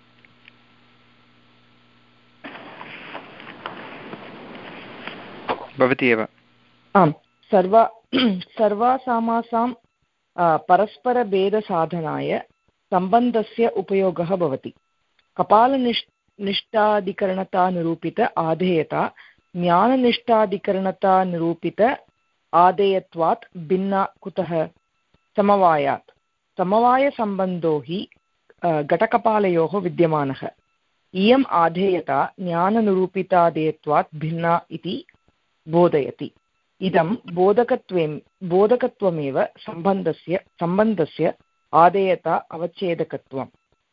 [SPEAKER 1] भवति एव।
[SPEAKER 4] आम्, सर्वा सर्वासामासां परस्परभेदसाधनाय सम्बन्धस्य उपयोगः भवति। कपालनिष् निष्ठाधिकरणतानिरूपित आधेयता ज्ञाननिष्ठाधिकरणतानिरूपित आधेयत्वात् भिन्ना कुतः? समवायात्। समवायसम्बन्धो हि घटकपालयोः विद्यमानः। इयम् आधेयता ज्ञाननिरूपिताधेयत्वात् भिन्ना इति बोधयति। इदं बोधकत्वे बोधकत्वमेव सम्बन्धस्य सम्बन्धस्य आधेयता अवच्छेदकत्वम्।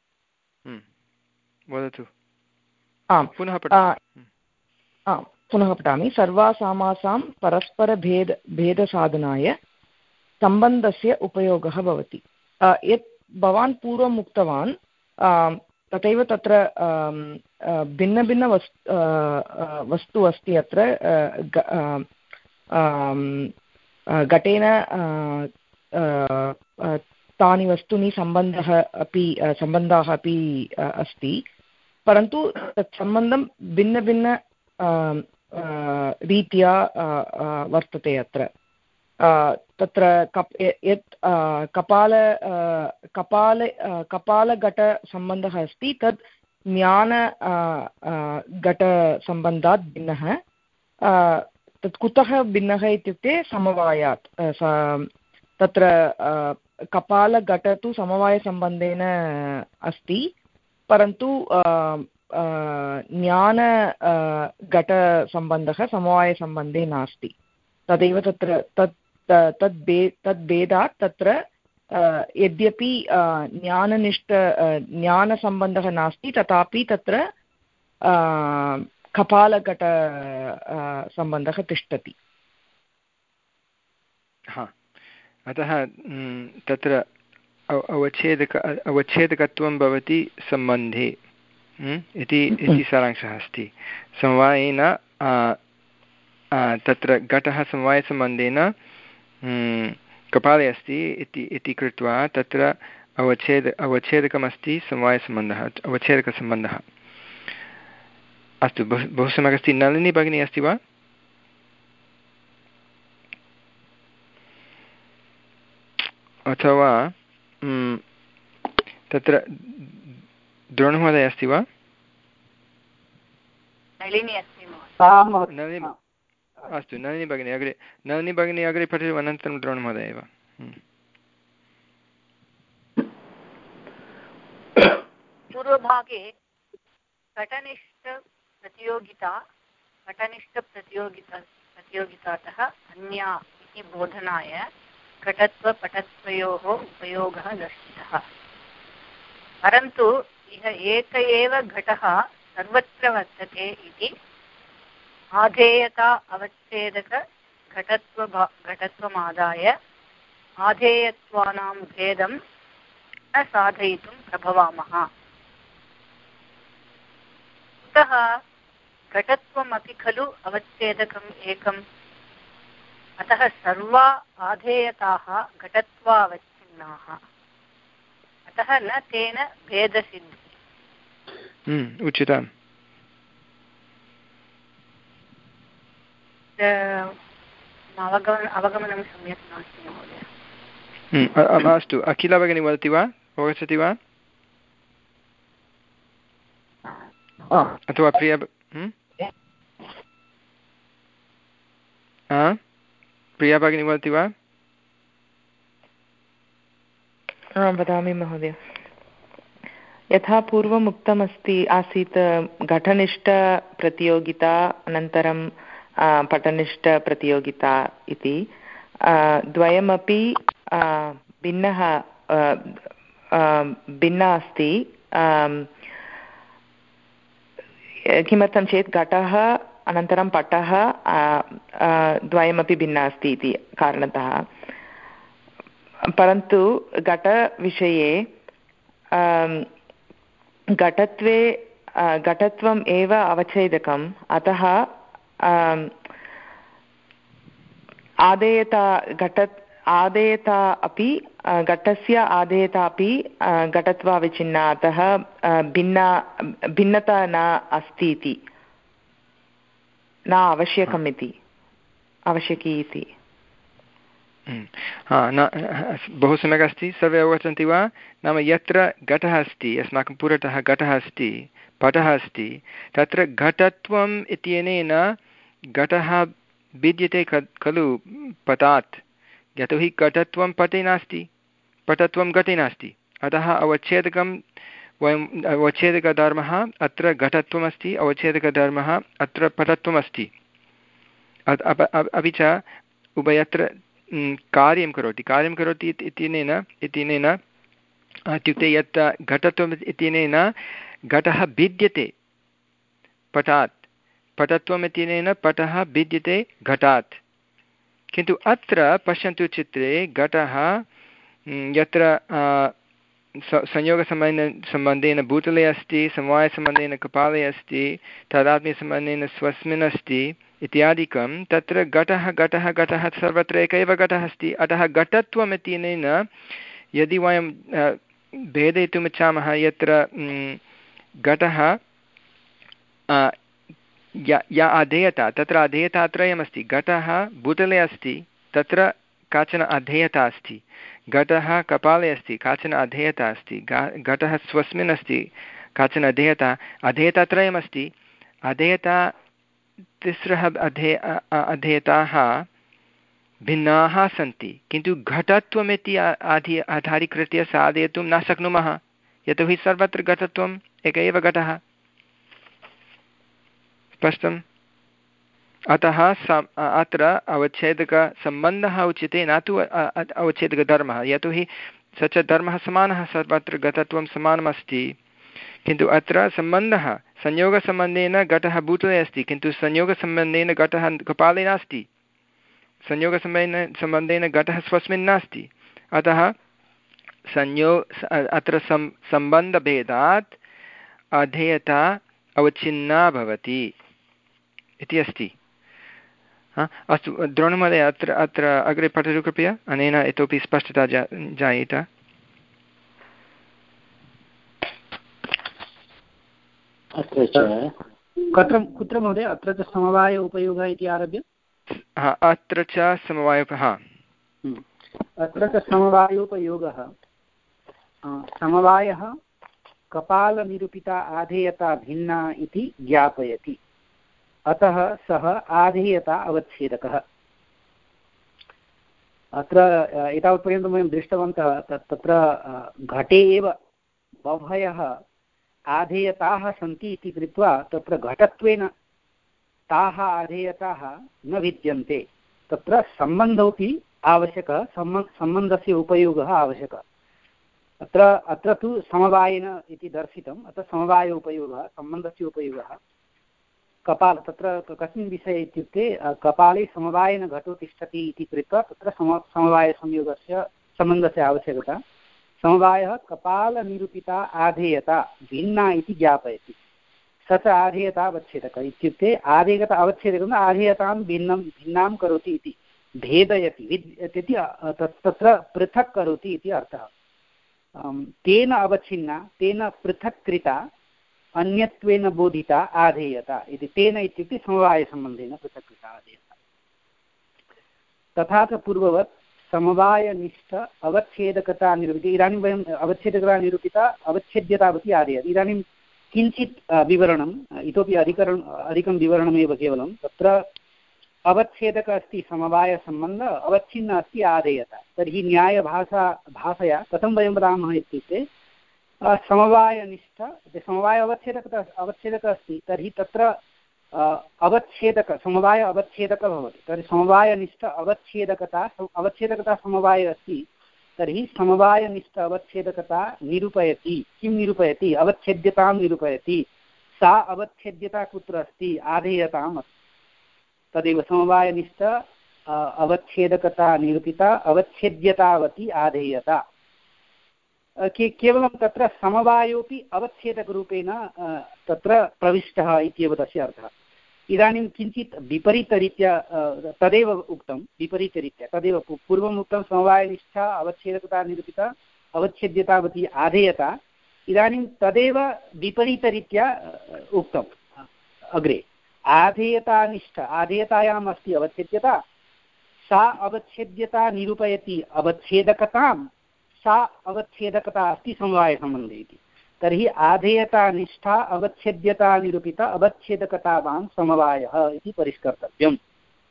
[SPEAKER 1] वदतु।
[SPEAKER 4] आम्, पुनः आम् पुनः पठामि। सर्वासामासां परस्परभेद भेदसाधनाय सम्बन्धस्य उपयोगः भवति। यत् भवान् पूर्वम् उक्तवान् तथैव तत्र भिन्नभिन्न वस्तु वस्तु अस्ति। अत्र घटेन तानि वस्तूनि सम्बन्धः अपि सम्बन्धाः अपि अस्ति, परन्तु तत् सम्बन्धं भिन्नभिन्न रीत्या वर्तते। अत्र तत्र कप् यत् कपाल कपाल कपालघटसम्बन्धः अस्ति तत् ज्ञान घटसम्बन्धात् भिन्नः। तत् कुतः भिन्नः इत्युक्ते समवायात्। तत्र कपालघट तु समवायसम्बन्धेन अस्ति, परन्तु ज्ञान घटसम्बन्धः समवायसम्बन्धे नास्ति। तदेव तत्र तत् तद् भे तद्भेदात् तत्र यद्यपि ज्ञाननिष्ठ ज्ञानसम्बन्धः नास्ति तथापि तत्र कपालघट सम्बन्धः तिष्ठति।
[SPEAKER 1] हा, अतः तत्र अवच्छेदक अवच्छेदकत्वं भवति सम्बन्धे इति इति सारांशः अस्ति। समवायेन तत्र घटः समवायसम्बन्धेन कपाले अस्ति इति इति कृत्वा तत्र अवच्छेद अवच्छेदकमस्ति समवायसम्बन्धः, अवच्छेदकसम्बन्धः। अस्तु, बहु बहु सम्यक् अस्ति। नलिनी भगिनी अस्ति वा? अथवा तत्र द्रोणमहोदय अस्ति वा?
[SPEAKER 2] नलिनी अस्ति।
[SPEAKER 1] नलिनी, अस्तु, नलिनी भगिनी अग्रे नलिनी भगिनी अग्रे पठतु, अनन्तरं द्रोणमहोदय एव।
[SPEAKER 2] पूर्वभागे घटनिष्ठप्रतियोगिता घटनिष्ठप्रतियोगिता प्रतियोगितातः अन्या इति बोधनाय घटत्वपटत्वयोः उपयोगः दर्शितः। परन्तु इह एक एव घटः सर्वत्र वर्तते इति आधेयता अवच्छेदक घटत्व घटत्वमादाय आधेयत्वानां भेदं न साधयितुं प्रभवामः। कुतः घटत्वमपि खलु अवच्छेदकम् एकम्। अतः सर्वा आधेयताः घटत्वावच्छिन्नाः। अतः न तेन भेदसिद्धिः।
[SPEAKER 1] उचितम्।
[SPEAKER 2] अवगमन अवगमनं सम्यक् नास्ति महोदय।
[SPEAKER 1] अस्तु, अखिला भगिनी वदति वा, अवगच्छति वा, अथवा प्रिया प्रिया भगिनी वदति वा?
[SPEAKER 4] वदामि महोदय। यथा पूर्वम् उक्तमस्ति आसीत् घटनिष्ठप्रतियोगिता अनन्तरं पटनिष्ठप्रतियोगिता इति, द्वयमपि भिन्नः भिन्ना अस्ति। किमर्थं चेत् घटः अनन्तरं पटः द्वयमपि भिन्ना अस्ति इति कारणतः। परन्तु घटविषये घटत्वे घटत्वम् एव अवच्छेदकम्, अतः आदेयता घट आदेयता अपि घटस्य आदेयता अपि घटत्वाविच्छिन्ना, अतः भिन्ना भिन्नता न अस्ति इति, न आवश्यकम् इति, आवश्यकी इति।
[SPEAKER 1] हा न बहु सम्यक् अस्ति। सर्वे अवगच्छन्ति वा? नाम यत्र घटः अस्ति, अस्माकं पुरतः घटः अस्ति, पटः अस्ति, तत्र घटत्वम् इत्यनेन घटः भिद्यते खलु पटात्, यतोहि घटत्वं पटे नास्ति, पटत्वं घटे नास्ति, अतः अवच्छेदकं वयम् अवच्छेदकधर्मः अत्र घटत्वमस्ति, अवच्छेदकधर्मः अत्र पटत्वमस्ति। अपि च उभयत्र कार्यं करोति कार्यं करोति इत्यनेन इत्यनेन इत्युक्ते यत् घटत्वम् इत्यनेन घटः भिद्यते पटात्, पटत्वम् इत्यनेन पटः भिद्यते घटात्। किन्तु अत्र पश्यन्तु चित्रे घटः यत्र संयोगसम्बन्धेन सम्बन्धेन भूतले अस्ति, समवायसम्बन्धेन कपाले अस्ति, तादात्म्यसम्बन्धेन स्वस्मिन् अस्ति इत्यादिकं, तत्र घटः घटः घटः सर्वत्र एक एव घटः अस्ति। अतः घटत्वम् इत्यनेन यदि वयं भेदयितुम् इच्छामः, यत्र घटः या या अधेयता, तत्र अधेयता त्रयमस्ति। घटः भूतले अस्ति, तत्र काचन अधेयता अस्ति, घटः कपाले अस्ति, काचन अधेयता अस्ति, घटः स्वस्मिन् अस्ति, काचन अधेयता, अधेयता त्रयमस्ति। अधेयता तिस्रः अधे अधेयताः भिन्नाः सन्ति, किन्तु घटत्वमिति आधि आधारीकृत्य साधयितुं न शक्नुमः, यतोहि सर्वत्र घटत्वम् एक एव घटः। स्पष्टम्? अतः अत्र अवच्छेदकसम्बन्धः उच्यते, न तु अवच्छेदकधर्मः, यतोहि स च धर्मः समानः, सर्वत्र घटत्वं समानमस्ति, किन्तु अत्र सम्बन्धः संयोगसम्बन्धेन घटः भूतले अस्ति, किन्तु संयोगसम्बन्धेन घटः कपाले नास्ति, संयोगसम्बन्धेन सम्बन्धेन घटः स्वस्मिन् नास्ति। अतः संयो अत्र सं सम्बन्धभेदात् अधेयता अवच्छिन्ना भवति इति अस्ति। अस्तु द्रोणमहोदय, अत्र अत्र अग्रे पठतु कृपया, अनेन इतोपि स्पष्टता जा जायेत।
[SPEAKER 9] अत्र च कुत्र कुत्र महोदय? अत्र च समवाय उपयोगः इति आरभ्य
[SPEAKER 1] हा अत्र च समवायोपः
[SPEAKER 9] अत्र च समवायोपयोगः। समवायः कपालनिरूपिता आधेयता भिन्ना इति ज्ञापयति, अतः सः आधेयता अवच्छेदकः। अत्र एतावत्पर्यन्तं वयं दृष्टवन्तः तत् तत्र घटे एव बह्वयः आधेयताः सन्ति इति कृत्वा तत्र घटत्वेन ताः आधेयताः न विद्यन्ते, तत्र सम्बन्धोऽपि आवश्यकः, सम्बन्ध सम्बन्धस्य उपयोगः आवश्यकः। अत्र अत्र तु समवायेन इति दर्शितम्, अत्र समवाय उपयोगः, सम्बन्धस्य उपयोगः। कपाल तत्र कस्मिन् विषये इत्युक्ते कपाले समवायेन घटो तिष्ठति इति कृत्वा तत्र सम समवायसंयोगस्य सम्बन्धस्य आवश्यकता। समवायः कपालनिरूपिता आधेयता भिन्ना इति ज्ञापयति, स च आधेयता अवच्छेदकः इत्युक्ते आधेयता अवच्छेदकम् आधेयतां भिन्नं भिन्नां करोति इति, भेदयति इति तत्र पृथक् करोति इति अर्थः। तेन अवच्छिन्ना, तेन पृथक् कृता, अन्यत्वेन बोधिता आधेयता इति। तेन इत्युक्ते समवायसम्बन्धेन पृथक् कृता आधेयता। तथा च पूर्ववत् समवायनिष्ठ अवच्छेदकता निरूपिता। इदानीं वयम् अवच्छेदकता निरूपिता अवच्छेद्यतावती आदयति। इदानीं किञ्चित् विवरणम् इतोपि अधिकरणम् अधिकं विवरणमेव केवलं तत्र अवच्छेदक अस्ति समवायसम्बन्ध, अवच्छिन्न अस्ति आदेयता। तर्हि न्यायभाषा भाषया कथं वयं वदामः इत्युक्ते समवायनिष्ठ समवाय अवच्छेदकता अवच्छेदकः अस्ति तर्हि तत्र अवच्छेदक समवाय अवच्छेदकः भवति। तर्हि समवायनिष्ठ अवच्छेदकता अवच्छेदकता समवाय अस्ति तर्हि समवायनिष्ठ अवच्छेदकता निरूपयति। किं निरूपयति? अवच्छेद्यतां निरूपयति। सा अवच्छेद्यता कुत्र अस्ति? आधेयताम् अस्ति। तदेव समवायनिष्ठ अवच्छेदकता निरूपिता अवच्छेद्यतावती आधेयता। के केवलं तत्र समवायोपि अवच्छेदकरूपेण तत्र प्रविष्टः इत्येव तस्य अर्थः। इदानीं किञ्चित् विपरीतरीत्या तदेव उक्तं विपरीतरीत्या तदेव पूर्वम् उक्तं समवायनिष्ठा अवच्छेदकता निरूपिता अवच्छेद्यतावती आधेयता। इदानीं तदेव विपरीतरीत्या उक्तम् अग्रे। आधेयतानिष्ठ आधेयतायाम् अस्ति अवच्छेद्यता, सा अवच्छेद्यता निरूपयति अवच्छेदकतां, सा अवच्छेदकता अस्ति समवायसम्बन्धे इति। तर्हि आधेयतानिष्ठा अवच्छेद्यता निरूपिता अवच्छेदकतावान् समवायः इति परिष्कर्तव्यम्।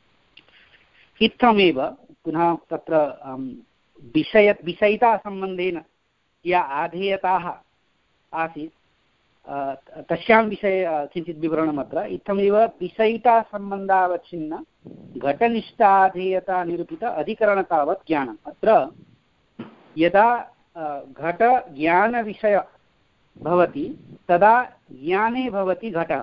[SPEAKER 9] इत्थमेव पुनः तत्र विषय विषयितासम्बन्धेन या आधेयताः आसीत् तस्यां विषये किञ्चित् विवरणमत्र। इत्थमेव विषयितासम्बन्धावच्छिन्न घटनिष्ठाधेयता निरूपित अधिकरणतावत् ज्ञानम्। अत्र यदा घटज्ञानविषय भवति तदा ज्ञाने भवति घटः।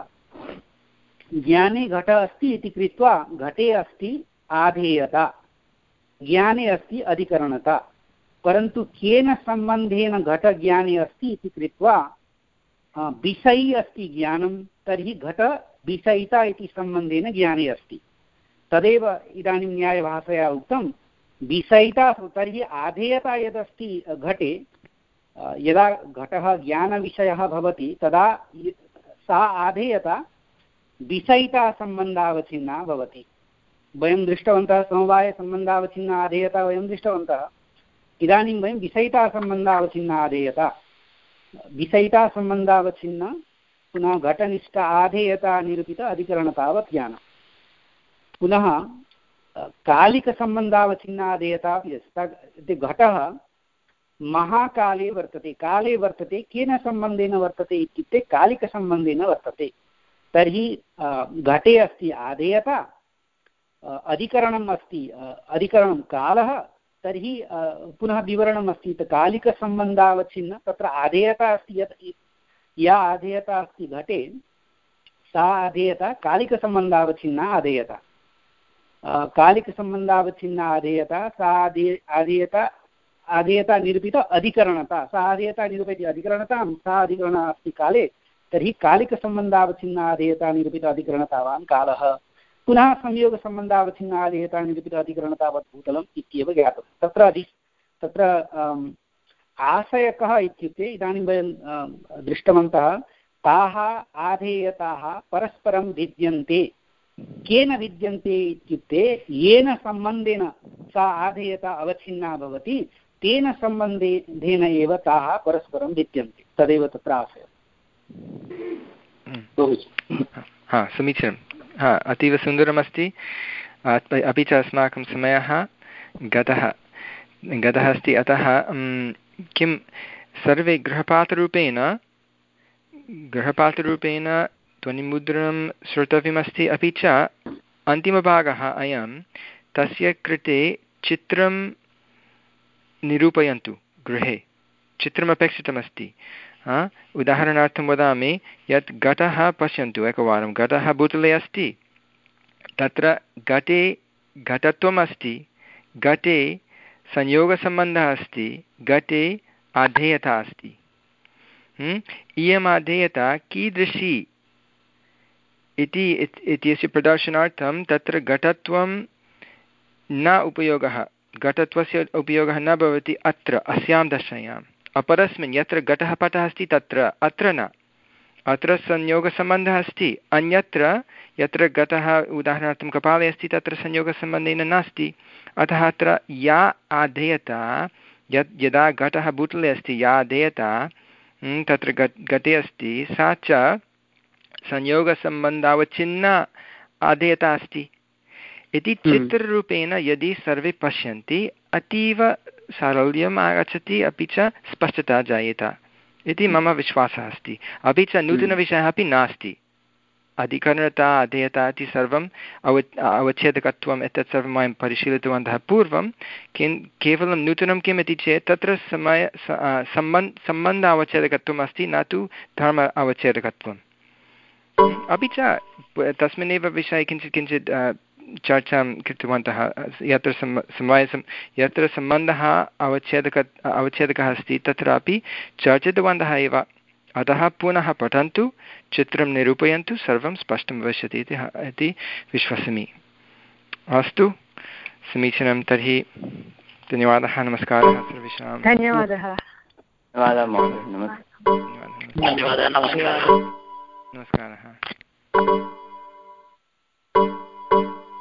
[SPEAKER 9] ज्ञाने घटः अस्ति इति कृत्वा घटे अस्ति आधेयता, ज्ञाने अस्ति अधिकरणता। परन्तु केन सम्बन्धेन घटज्ञाने अस्ति इति कृत्वा विषयी अस्ति ज्ञानं, तर्हि घट विषयिता इति सम्बन्धेन ज्ञाने अस्ति। तदेव इदानीं न्यायभाषया उक्तं विषयिता। तर्हि आधेयता यदस्ति घटे, यदा घटः ज्ञानविषयः भवति तदा सा आधेयता विषयितासम्बन्धावच्छिन्ना भवति। वयं दृष्टवन्तः समवायसम्बन्धावच्छिन्ना आधेयता वयं दृष्टवन्तः। इदानीं वयं विषयितासम्बन्धावच्छिन्ना आधेयता विषयितासम्बन्धावच्छिन्न पुनः घटनिष्ठ आधेयता निरूपित अधिकरणतावत् ज्ञानं। पुनः कालिकसम्बन्धावच्छिन्ना आधेयता अपि अस्ति। घटः महाकाले वर्तते, काले वर्तते, केन सम्बन्धेन वर्तते इत्युक्ते कालिकसम्बन्धेन वर्तते। तर्हि घटे अस्ति आधेयता, अधिकरणम् अस्ति अधिकरणं कालः। तर्हि पुनः विवरणम् अस्ति कालिकसम्बन्धावच्छिन्न तत्र आधेयता अस्ति यत् या आधेयता अस्ति घटे सा आधेयता कालिकसम्बन्धावच्छिन्ना आधेयता। कालिकसम्बन्धावच्छिन्ना आधेयता सा आधे आधेयता आधेयता निरूपित अधिकरणता। सा आधेयता निरूपयति अधिकरणतां, सा अधिकरणा अस्ति काले। तर्हि कालिकसम्बन्धावच्छिन्ना आधेयता निरूपित अधिकरणतावान् कालः। पुनः संयोगसम्बन्धावच्छिन्ना आधेयता निरूपित अधिकरणतावत् भूतलम् इत्येव ज्ञातं। तत्र अधि तत्र आशयकः इत्युक्ते इदानीं वयं दृष्टवन्तः ताः आधेयताः परस्परं भिद्यन्ते। केन भिद्यन्ते इत्युक्ते येन सम्बन्धेन सा आधेयता अवच्छिन्ना भवति तेन सम्बन्धेन एव ताः परस्परं भिद्यन्ते। तदेव तत्र आशयः।
[SPEAKER 1] हा, समीचीनं। हा, अतीव सुन्दरमस्ति। अपि च अस्माकं समयः गतः गतः अस्ति। अतः किं सर्वे गृहपाठरूपेण गृहपाठरूपेण ध्वनिमुद्रणं श्रोतव्यमस्ति। अपि च अन्तिमभागः अयं, तस्य कृते चित्रं निरूपयन्तु। गृहे चित्रमपेक्षितमस्ति। उदाहरणार्थं वदामि यत् घटः पश्यन्तु एकवारं। घटः भूतले अस्ति, तत्र घटे घटत्वम् अस्ति, घटे संयोगसम्बन्धः अस्ति, घटे आधेयता अस्ति। इयम् आधेयता कीदृशी इति इत्यस्य प्रदर्शनार्थं तत्र घटत्वं न उपयोगः घटत्वस्य उपयोगः न भवति अत्र अस्यां दशायाम्। अपरस्मिन् यत्र घटः पटः अस्ति तत्र अत्र न अत्र संयोगसम्बन्धः अस्ति, अन्यत्र यत्र घटः उदाहरणार्थं कपाले अस्ति तत्र संयोगसम्बन्धेन नास्ति। अतः अत्र या आधेयता यत् यदा घटः भूतले अस्ति या आधेयता तत्र घटे अस्ति सा च संयोगसम्बन्धावच्छिन्ना आधेयता अस्ति इति चित्ररूपेण यदि सर्वे पश्यन्ति अतीव सारल्यम् आगच्छति, अपि च स्पष्टता जायेत इति मम विश्वासः अस्ति। अपि च नूतनविषयः अपि नास्ति, अधिकरणता अधेयता इति सर्वम् अव अवच्छेदकत्वम् एतत् सर्वं वयं परिशीलितवन्तः पूर्वं। किं केवलं नूतनं किम् इति चेत् तत्र समय सम्बन्ध सम्बन्ध अवच्छेदकत्वम् अस्ति, न तु धर्म अवच्छेदकत्वम्। अपि च तस्मिन्नेव विषये किञ्चित् किञ्चित् चर्चां कृतवन्तः, यत्र समवायसं यत्र सम्बन्धः अवच्छेदक अवच्छेदकः अस्ति तत्रापि चर्चितवन्तः एव। अतः पुनः पठन्तु, चित्रं निरूपयन्तु, सर्वं स्पष्टं भविष्यति इति विश्वसामि। अस्तु, समीचीनं। तर्हि धन्यवादः, नमस्कारः सर्वेषां।
[SPEAKER 6] धन्यवादः।
[SPEAKER 13] धन्यवादः।
[SPEAKER 1] नमस्कारः।